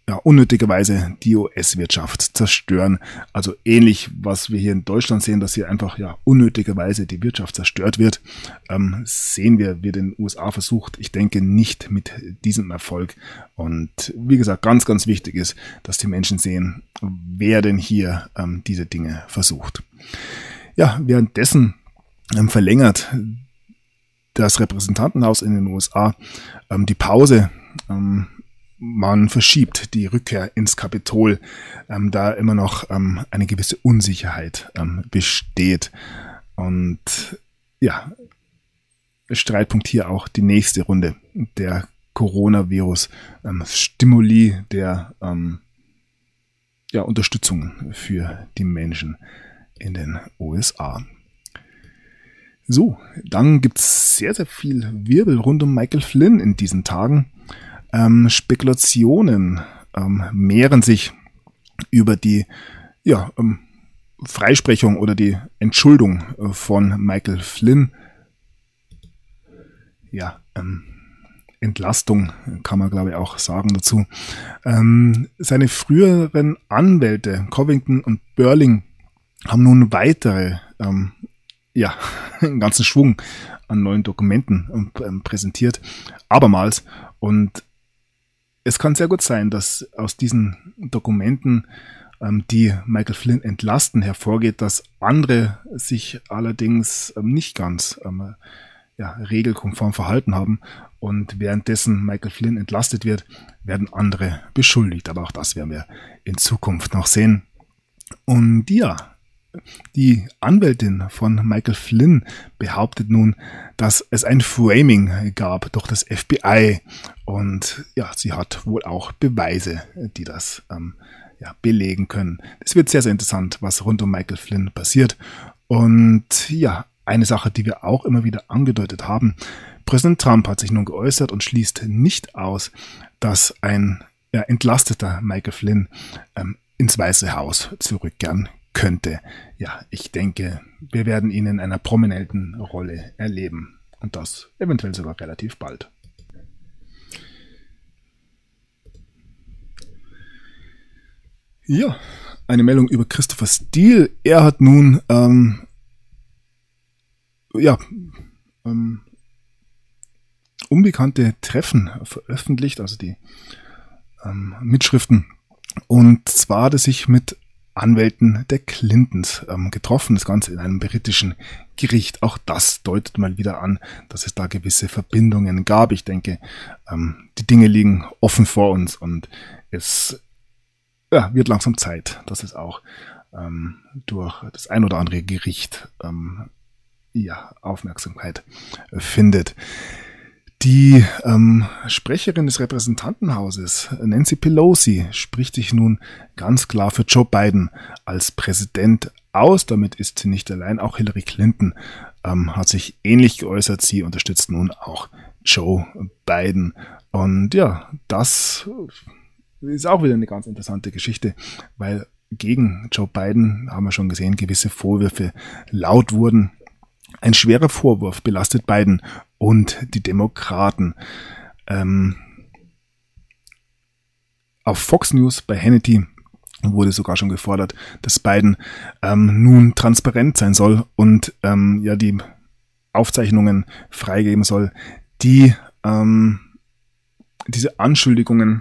unnötigerweise die US-Wirtschaft zerstören. Also ähnlich, was wir hier in Deutschland sehen, dass hier einfach unnötigerweise die Wirtschaft zerstört wird, sehen wir, wird in den USA versucht. Ich denke nicht mit diesem Erfolg. Und wie gesagt, ganz, ganz wichtig ist, dass die Menschen sehen, wer denn hier diese Dinge versucht. Ja, währenddessen verlängert das Repräsentantenhaus in den USA die Pause. Man verschiebt die Rückkehr ins Kapitol, da immer noch eine gewisse Unsicherheit besteht. Und ja, Streitpunkt hier auch die nächste Runde der Coronavirus-Stimuli der Unterstützung für die Menschen in den USA. So, dann gibt's sehr, sehr viel Wirbel rund um Michael Flynn in diesen Tagen. Spekulationen mehren sich über die Freisprechung oder die Entschuldung von Michael Flynn. Entlastung kann man, glaube ich, auch sagen dazu. Seine früheren Anwälte Covington und Burling haben nun weitere einen ganzen Schwung an neuen Dokumenten präsentiert, abermals. Und es kann sehr gut sein, dass aus diesen Dokumenten, die Michael Flynn entlasten, hervorgeht, dass andere sich allerdings nicht ganz regelkonform verhalten haben. Und währenddessen Michael Flynn entlastet wird, werden andere beschuldigt. Aber auch das werden wir in Zukunft noch sehen. Und die Anwältin von Michael Flynn behauptet nun, dass es ein Framing gab durch das FBI. Und sie hat wohl auch Beweise, die das belegen können. Es wird sehr, sehr interessant, was rund um Michael Flynn passiert. Und eine Sache, die wir auch immer wieder angedeutet haben: Präsident Trump hat sich nun geäußert und schließt nicht aus, dass ein entlasteter Michael Flynn ins Weiße Haus zurückkehren könnte. Ich denke, wir werden ihn in einer prominenten Rolle erleben. Und das eventuell sogar relativ bald. Eine Meldung über Christopher Steele. Er hat nun unbekannte Treffen veröffentlicht, also die Mitschriften. Und zwar hat er sich mit Anwälten der Clintons getroffen, das Ganze in einem britischen Gericht. Auch das deutet mal wieder an, dass es da gewisse Verbindungen gab. Ich denke, die Dinge liegen offen vor uns und es wird langsam Zeit, dass es auch durch das ein oder andere Gericht Aufmerksamkeit findet. Die Sprecherin des Repräsentantenhauses, Nancy Pelosi, spricht sich nun ganz klar für Joe Biden als Präsident aus. Damit ist sie nicht allein. Auch Hillary Clinton hat sich ähnlich geäußert. Sie unterstützt nun auch Joe Biden. Und das ist auch wieder eine ganz interessante Geschichte, weil gegen Joe Biden, haben wir schon gesehen, gewisse Vorwürfe laut wurden. Ein schwerer Vorwurf belastet Biden und die Demokraten. Auf Fox News bei Hannity wurde sogar schon gefordert, dass Biden nun transparent sein soll und die Aufzeichnungen freigeben soll, die diese Anschuldigungen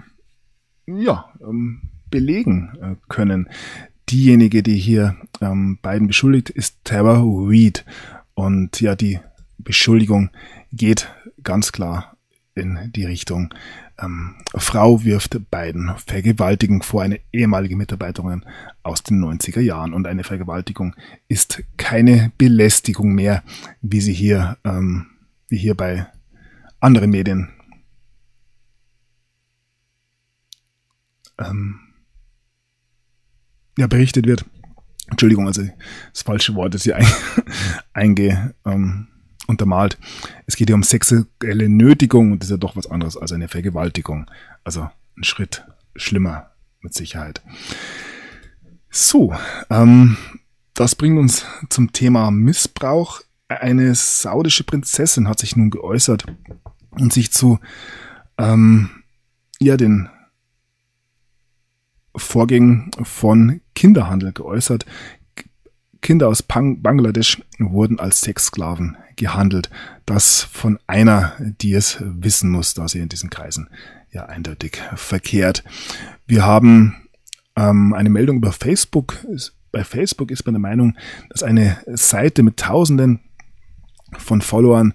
belegen können. Diejenige, die hier Biden beschuldigt, ist Tara Reade. Und die Beschuldigung geht ganz klar in die Richtung, Frau wirft Biden Vergewaltigung vor, eine ehemalige Mitarbeiterin aus den 90er Jahren. Und eine Vergewaltigung ist keine Belästigung mehr, wie hier bei anderen Medien berichtet wird. Entschuldigung, also das falsche Wort ist hier untermalt. Es geht hier um sexuelle Nötigung und das ist ja doch was anderes als eine Vergewaltigung. Also ein Schritt schlimmer mit Sicherheit. So, das bringt uns zum Thema Missbrauch. Eine saudische Prinzessin hat sich nun geäußert und sich zu den Vorgängen von Kinderhandel geäußert. Kinder aus Bangladesch wurden als Sexsklaven gehandelt. Das von einer, die es wissen muss, da sie in diesen Kreisen ja eindeutig verkehrt. Wir haben eine Meldung über Facebook. Bei Facebook ist man der Meinung, dass eine Seite mit Tausenden von Followern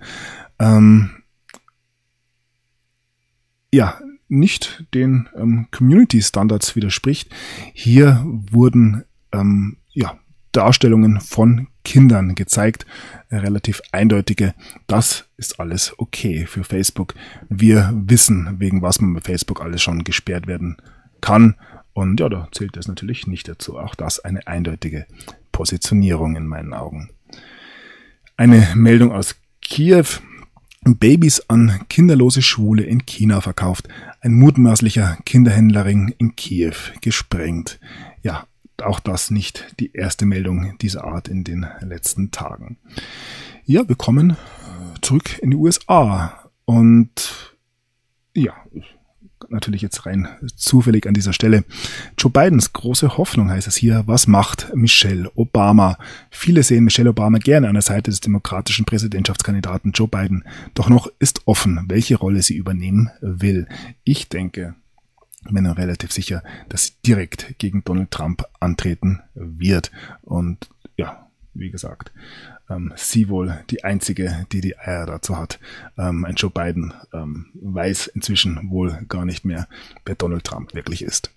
nicht den Community-Standards widerspricht. Hier wurden Darstellungen von Kindern gezeigt, relativ eindeutige. Das ist alles okay für Facebook. Wir wissen, wegen was man bei Facebook alles schon gesperrt werden kann. Und ja, da zählt das natürlich nicht dazu. Auch das eine eindeutige Positionierung in meinen Augen. Eine Meldung aus Kiew. Babys an kinderlose Schwule in China verkauft. Ein mutmaßlicher Kinderhändlerring in Kiew gesprengt. Ja, auch das nicht die erste Meldung dieser Art in den letzten Tagen. Ja, wir kommen zurück in die USA. Und ja, natürlich jetzt rein zufällig an dieser Stelle. Joe Bidens große Hoffnung heißt es hier. Was macht Michelle Obama? Viele sehen Michelle Obama gerne an der Seite des demokratischen Präsidentschaftskandidaten Joe Biden. Doch noch ist offen, welche Rolle sie übernehmen will. Ich denke, bin mir relativ sicher, dass sie direkt gegen Donald Trump antreten wird. Und ja, wie gesagt, sie wohl die einzige, die die Eier dazu hat. Ein Joe Biden weiß inzwischen wohl gar nicht mehr, wer Donald Trump wirklich ist.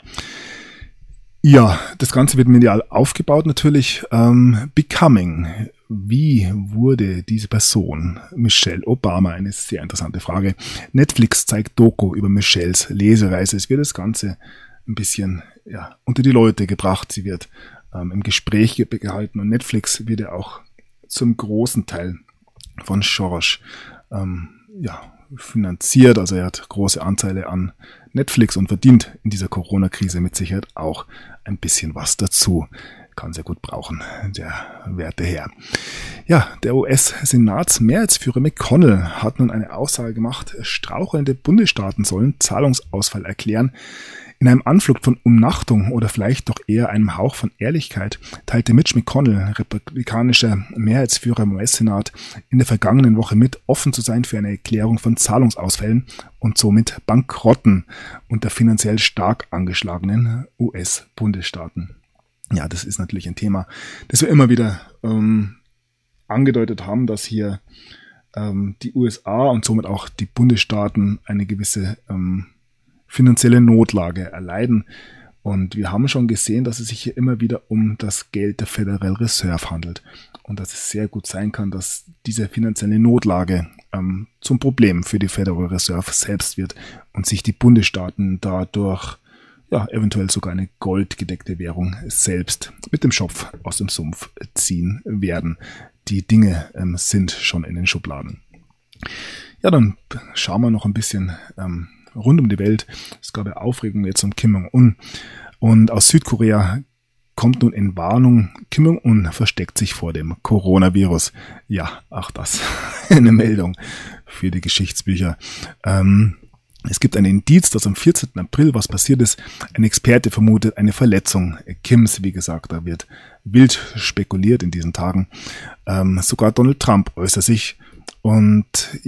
Ja, das Ganze wird medial aufgebaut natürlich. Becoming. Wie wurde diese Person, Michelle Obama, eine sehr interessante Frage. Netflix zeigt Doku über Michelles Lesereise. Es wird das Ganze ein bisschen unter die Leute gebracht. Sie wird im Gespräch gehalten und Netflix wird ja auch zum großen Teil von Soros finanziert. Also er hat große Anteile an Netflix und verdient in dieser Corona-Krise mit Sicherheit auch ein bisschen was dazu. Kann sehr gut brauchen, der werte Herr. Ja, der US-Senatsmehrheitsführer McConnell hat nun eine Aussage gemacht, strauchelnde Bundesstaaten sollen Zahlungsausfall erklären. In einem Anflug von Umnachtung oder vielleicht doch eher einem Hauch von Ehrlichkeit teilte Mitch McConnell, republikanischer Mehrheitsführer im US-Senat, in der vergangenen Woche mit, offen zu sein für eine Erklärung von Zahlungsausfällen und somit Bankrotten unter finanziell stark angeschlagenen US-Bundesstaaten. Ja, das ist natürlich ein Thema, das wir immer wieder angedeutet haben, dass hier die USA und somit auch die Bundesstaaten eine gewisse finanzielle Notlage erleiden. Und wir haben schon gesehen, dass es sich hier immer wieder um das Geld der Federal Reserve handelt. Und dass es sehr gut sein kann, dass diese finanzielle Notlage zum Problem für die Federal Reserve selbst wird und sich die Bundesstaaten dadurch eventuell sogar eine goldgedeckte Währung selbst mit dem Schopf aus dem Sumpf ziehen werden. Die Dinge sind schon in den Schubladen. Ja, dann schauen wir noch ein bisschen rund um die Welt. Es gab ja Aufregung jetzt um Kim Jong-un. Und aus Südkorea kommt nun in Warnung, Kim Jong-un versteckt sich vor dem Coronavirus. Ja, auch das eine Meldung für die Geschichtsbücher. Es gibt einen Indiz, dass am 14. April was passiert ist. Ein Experte vermutet eine Verletzung Kims. Wie gesagt, da wird wild spekuliert in diesen Tagen. Sogar Donald Trump äußert sich und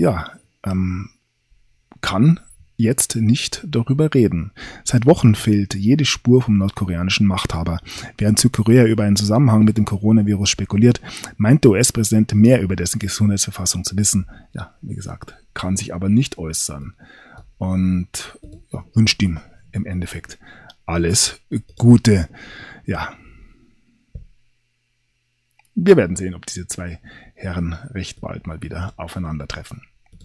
kann jetzt nicht darüber reden. Seit Wochen fehlt jede Spur vom nordkoreanischen Machthaber. Während Südkorea über einen Zusammenhang mit dem Coronavirus spekuliert, meint der US-Präsident mehr über dessen Gesundheitsverfassung zu wissen. Ja, wie gesagt, kann sich aber nicht äußern. Und wünscht ihm im Endeffekt alles Gute. Ja, wir werden sehen, ob diese zwei Herren recht bald mal wieder aufeinandertreffen.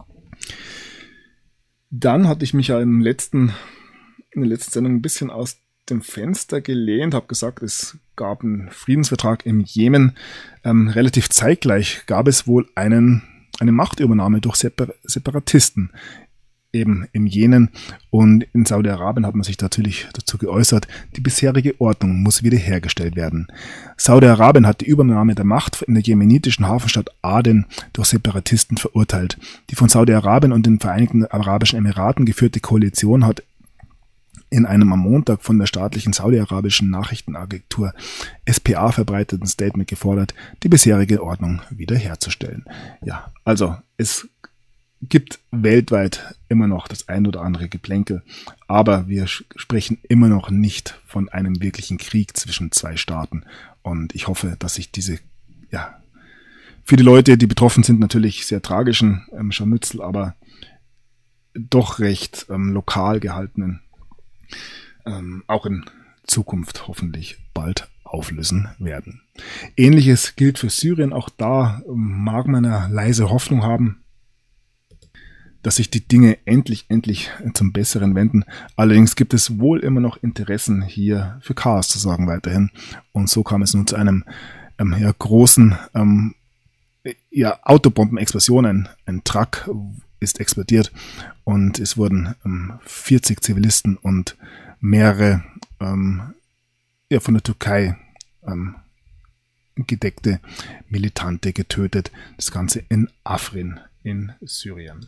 Dann hatte ich mich ja in der letzten Sendung ein bisschen aus dem Fenster gelehnt, habe gesagt, es gab einen Friedensvertrag im Jemen. Relativ zeitgleich gab es wohl eine Machtübernahme durch Separatisten eben im Jemen, und in Saudi-Arabien hat man sich natürlich dazu geäußert, die bisherige Ordnung muss wiederhergestellt werden. Saudi-Arabien hat die Übernahme der Macht in der jemenitischen Hafenstadt Aden durch Separatisten verurteilt. Die von Saudi-Arabien und den Vereinigten Arabischen Emiraten geführte Koalition hat in einem am Montag von der staatlichen saudi-arabischen Nachrichtenagentur SPA verbreiteten Statement gefordert, die bisherige Ordnung wiederherzustellen. Ja, also es gibt weltweit immer noch das ein oder andere Geplänkel, aber wir sprechen immer noch nicht von einem wirklichen Krieg zwischen zwei Staaten. Und ich hoffe, dass sich diese, für die Leute, die betroffen sind, natürlich sehr tragischen Scharmützel, aber doch recht lokal gehaltenen, auch in Zukunft hoffentlich bald auflösen werden. Ähnliches gilt für Syrien. Auch da mag man eine leise Hoffnung haben, dass sich die Dinge endlich zum Besseren wenden. Allerdings gibt es wohl immer noch Interessen hier für Chaos zu sorgen weiterhin. Und so kam es nun zu einem großen Autobombenexplosion. Ein Truck ist explodiert und es wurden 40 Zivilisten und mehrere von der Türkei gedeckte Militante getötet. Das Ganze in Afrin in Syrien.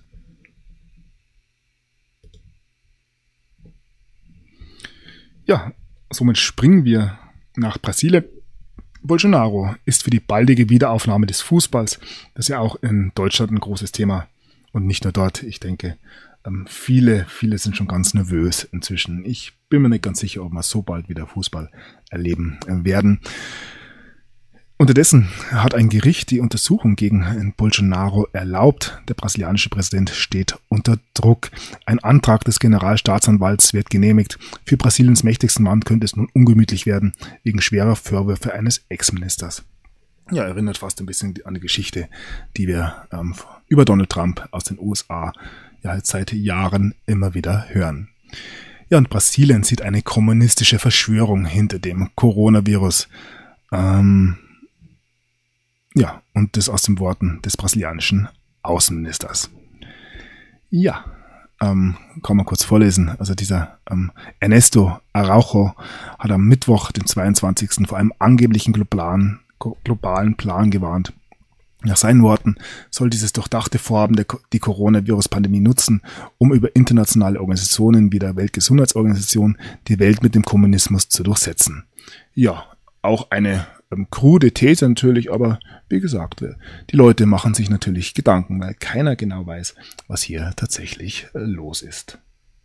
Ja, somit springen wir nach Brasilien. Bolsonaro ist für die baldige Wiederaufnahme des Fußballs, das ist ja auch in Deutschland ein großes Thema und nicht nur dort. Ich denke, viele sind schon ganz nervös inzwischen. Ich bin mir nicht ganz sicher, ob wir so bald wieder Fußball erleben werden. Unterdessen hat ein Gericht die Untersuchung gegen Bolsonaro erlaubt. Der brasilianische Präsident steht unter Druck. Ein Antrag des Generalstaatsanwalts wird genehmigt. Für Brasiliens mächtigsten Mann könnte es nun ungemütlich werden, wegen schwerer Vorwürfe eines Ex-Ministers. Ja, erinnert fast ein bisschen an die Geschichte, die wir über Donald Trump aus den USA jetzt seit Jahren immer wieder hören. Ja, und Brasilien sieht eine kommunistische Verschwörung hinter dem Coronavirus. Und das aus den Worten des brasilianischen Außenministers. Ja, kann man kurz vorlesen. Also dieser Ernesto Araujo hat am Mittwoch, den 22. vor einem angeblichen globalen Plan gewarnt. Nach seinen Worten soll dieses durchdachte Vorhaben die Coronavirus-Pandemie nutzen, um über internationale Organisationen wie der Weltgesundheitsorganisation die Welt mit dem Kommunismus zu durchsetzen. Ja, auch eine krude These natürlich, aber wie gesagt, die Leute machen sich natürlich Gedanken, weil keiner genau weiß, was hier tatsächlich los ist.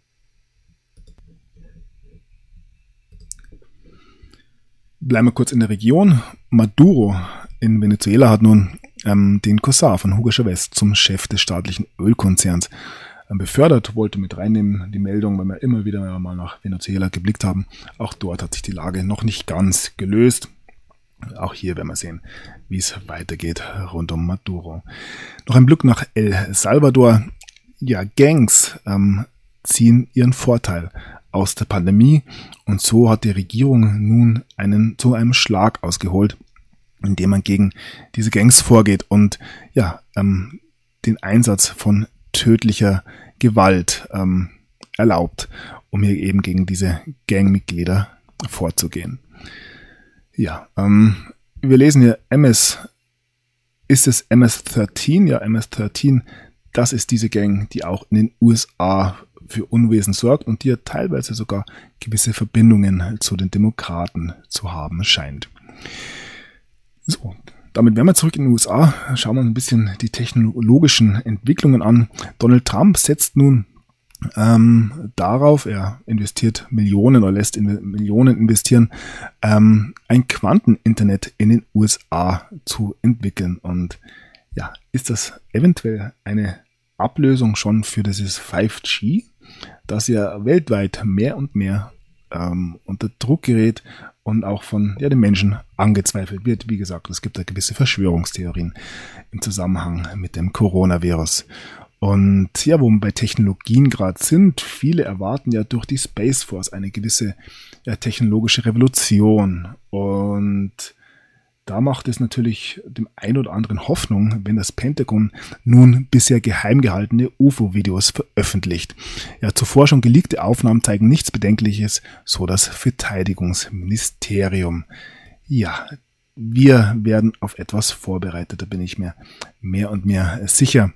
Bleiben wir kurz in der Region. Maduro in Venezuela hat nun den Cousin von Hugo Chavez zum Chef des staatlichen Ölkonzerns befördert, wollte mit reinnehmen die Meldung, weil wir immer wieder mal nach Venezuela geblickt haben. Auch dort hat sich die Lage noch nicht ganz gelöst. Auch hier werden wir sehen, wie es weitergeht rund um Maduro. Noch ein Blick nach El Salvador. Ja, Gangs ziehen ihren Vorteil aus der Pandemie und so hat die Regierung nun zu einem Schlag ausgeholt, indem man gegen diese Gangs vorgeht und den Einsatz von tödlicher Gewalt erlaubt, um hier eben gegen diese Gangmitglieder vorzugehen. Ja, wir lesen hier ist es MS-13? Ja, MS-13, das ist diese Gang, die auch in den USA für Unwesen sorgt und die ja teilweise sogar gewisse Verbindungen zu den Demokraten zu haben scheint. So, damit wären wir zurück in den USA. Schauen wir uns ein bisschen die technologischen Entwicklungen an. Donald Trump setzt nun darauf, er investiert Millionen oder lässt Millionen investieren, ein Quanteninternet in den USA zu entwickeln. Und ja, ist das eventuell eine Ablösung schon für dieses 5G, das ja weltweit mehr und mehr unter Druck gerät und auch von den Menschen angezweifelt wird. Wie gesagt, es gibt da gewisse Verschwörungstheorien im Zusammenhang mit dem Coronavirus. Und ja, wo wir bei Technologien gerade sind, viele erwarten ja durch die Space Force eine gewisse technologische Revolution. Und da macht es natürlich dem einen oder anderen Hoffnung, wenn das Pentagon nun bisher geheim gehaltene UFO-Videos veröffentlicht. Ja, zuvor schon geleakte Aufnahmen zeigen nichts Bedenkliches, so das Verteidigungsministerium. Ja, wir werden auf etwas vorbereitet, da bin ich mir mehr und mehr sicher.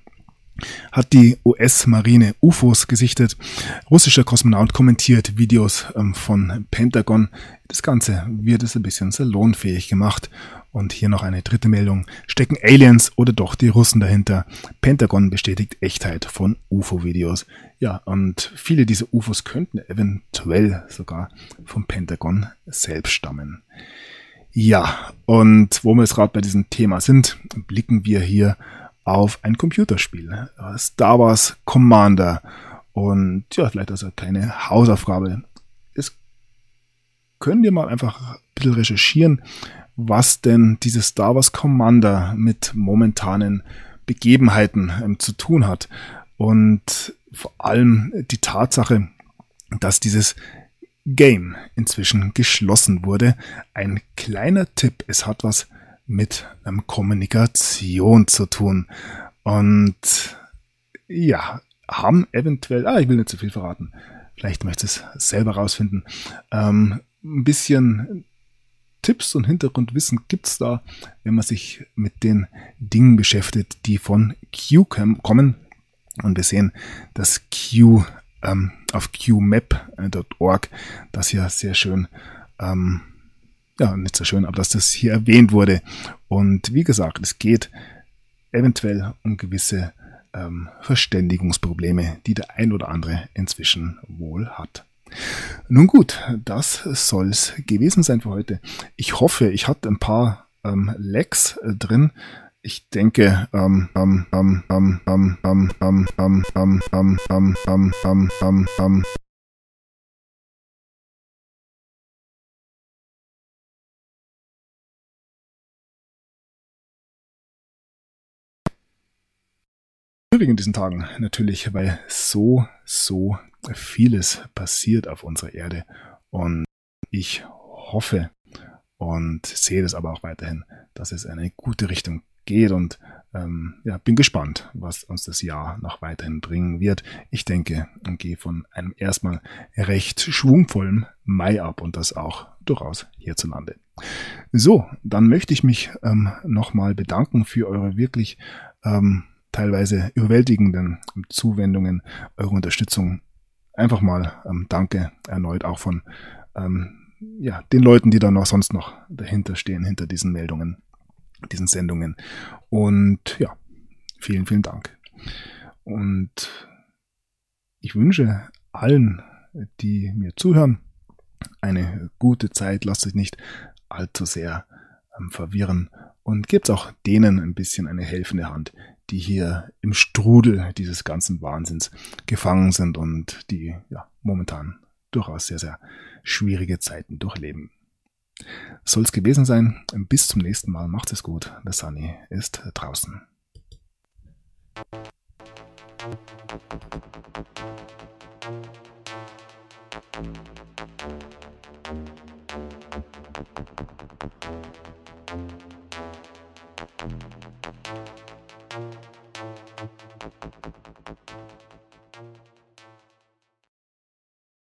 hat die US-Marine UFOs gesichtet. Russischer Kosmonaut kommentiert Videos von Pentagon. Das Ganze wird es ein bisschen salonfähig gemacht. Und hier noch eine dritte Meldung. Stecken Aliens oder doch die Russen dahinter? Pentagon bestätigt Echtheit von UFO-Videos. Ja, und viele dieser UFOs könnten eventuell sogar vom Pentagon selbst stammen. Ja, und wo wir jetzt gerade bei diesem Thema sind, blicken wir hier auf ein Computerspiel. Star Wars Commander. Und ja, vielleicht also keine Hausaufgabe. Es könnt ihr mal einfach ein bisschen recherchieren, was denn dieses Star Wars Commander mit momentanen Begebenheiten zu tun hat. Und vor allem die Tatsache, dass dieses Game inzwischen geschlossen wurde. Ein kleiner Tipp, es hat was mit Kommunikation zu tun. Und ja, haben eventuell, ich will nicht zu viel verraten, vielleicht möchtest du es selber rausfinden, ein bisschen Tipps und Hintergrundwissen gibt's da, wenn man sich mit den Dingen beschäftigt, die von Q kommen. Und wir sehen, dass Q auf qmap.org das hier sehr schön, nicht so schön, aber dass das hier erwähnt wurde. Und wie gesagt, es geht eventuell um gewisse Verständigungsprobleme, die der ein oder andere inzwischen wohl hat. Nun gut, das soll's gewesen sein für heute. Ich hoffe, ich hatte ein paar Lags drin. Ich denke, in diesen Tagen natürlich, weil so vieles passiert auf unserer Erde und ich hoffe und sehe das aber auch weiterhin, dass es in eine gute Richtung geht und bin gespannt, was uns das Jahr noch weiterhin bringen wird. Ich denke und gehe von einem erstmal recht schwungvollen Mai ab und das auch durchaus hierzulande. So, dann möchte ich mich nochmal bedanken für eure wirklich teilweise überwältigenden Zuwendungen, eure Unterstützung. Einfach mal danke erneut auch von den Leuten, die da noch sonst noch dahinter stehen, hinter diesen Meldungen, diesen Sendungen. Und ja, vielen, vielen Dank. Und ich wünsche allen, die mir zuhören, eine gute Zeit. Lasst euch nicht allzu sehr verwirren und gebt auch denen ein bisschen eine helfende Hand, die hier im Strudel dieses ganzen Wahnsinns gefangen sind und die momentan durchaus sehr, sehr schwierige Zeiten durchleben. Soll es gewesen sein. Bis zum nächsten Mal. Macht es gut. Der Sunny ist draußen.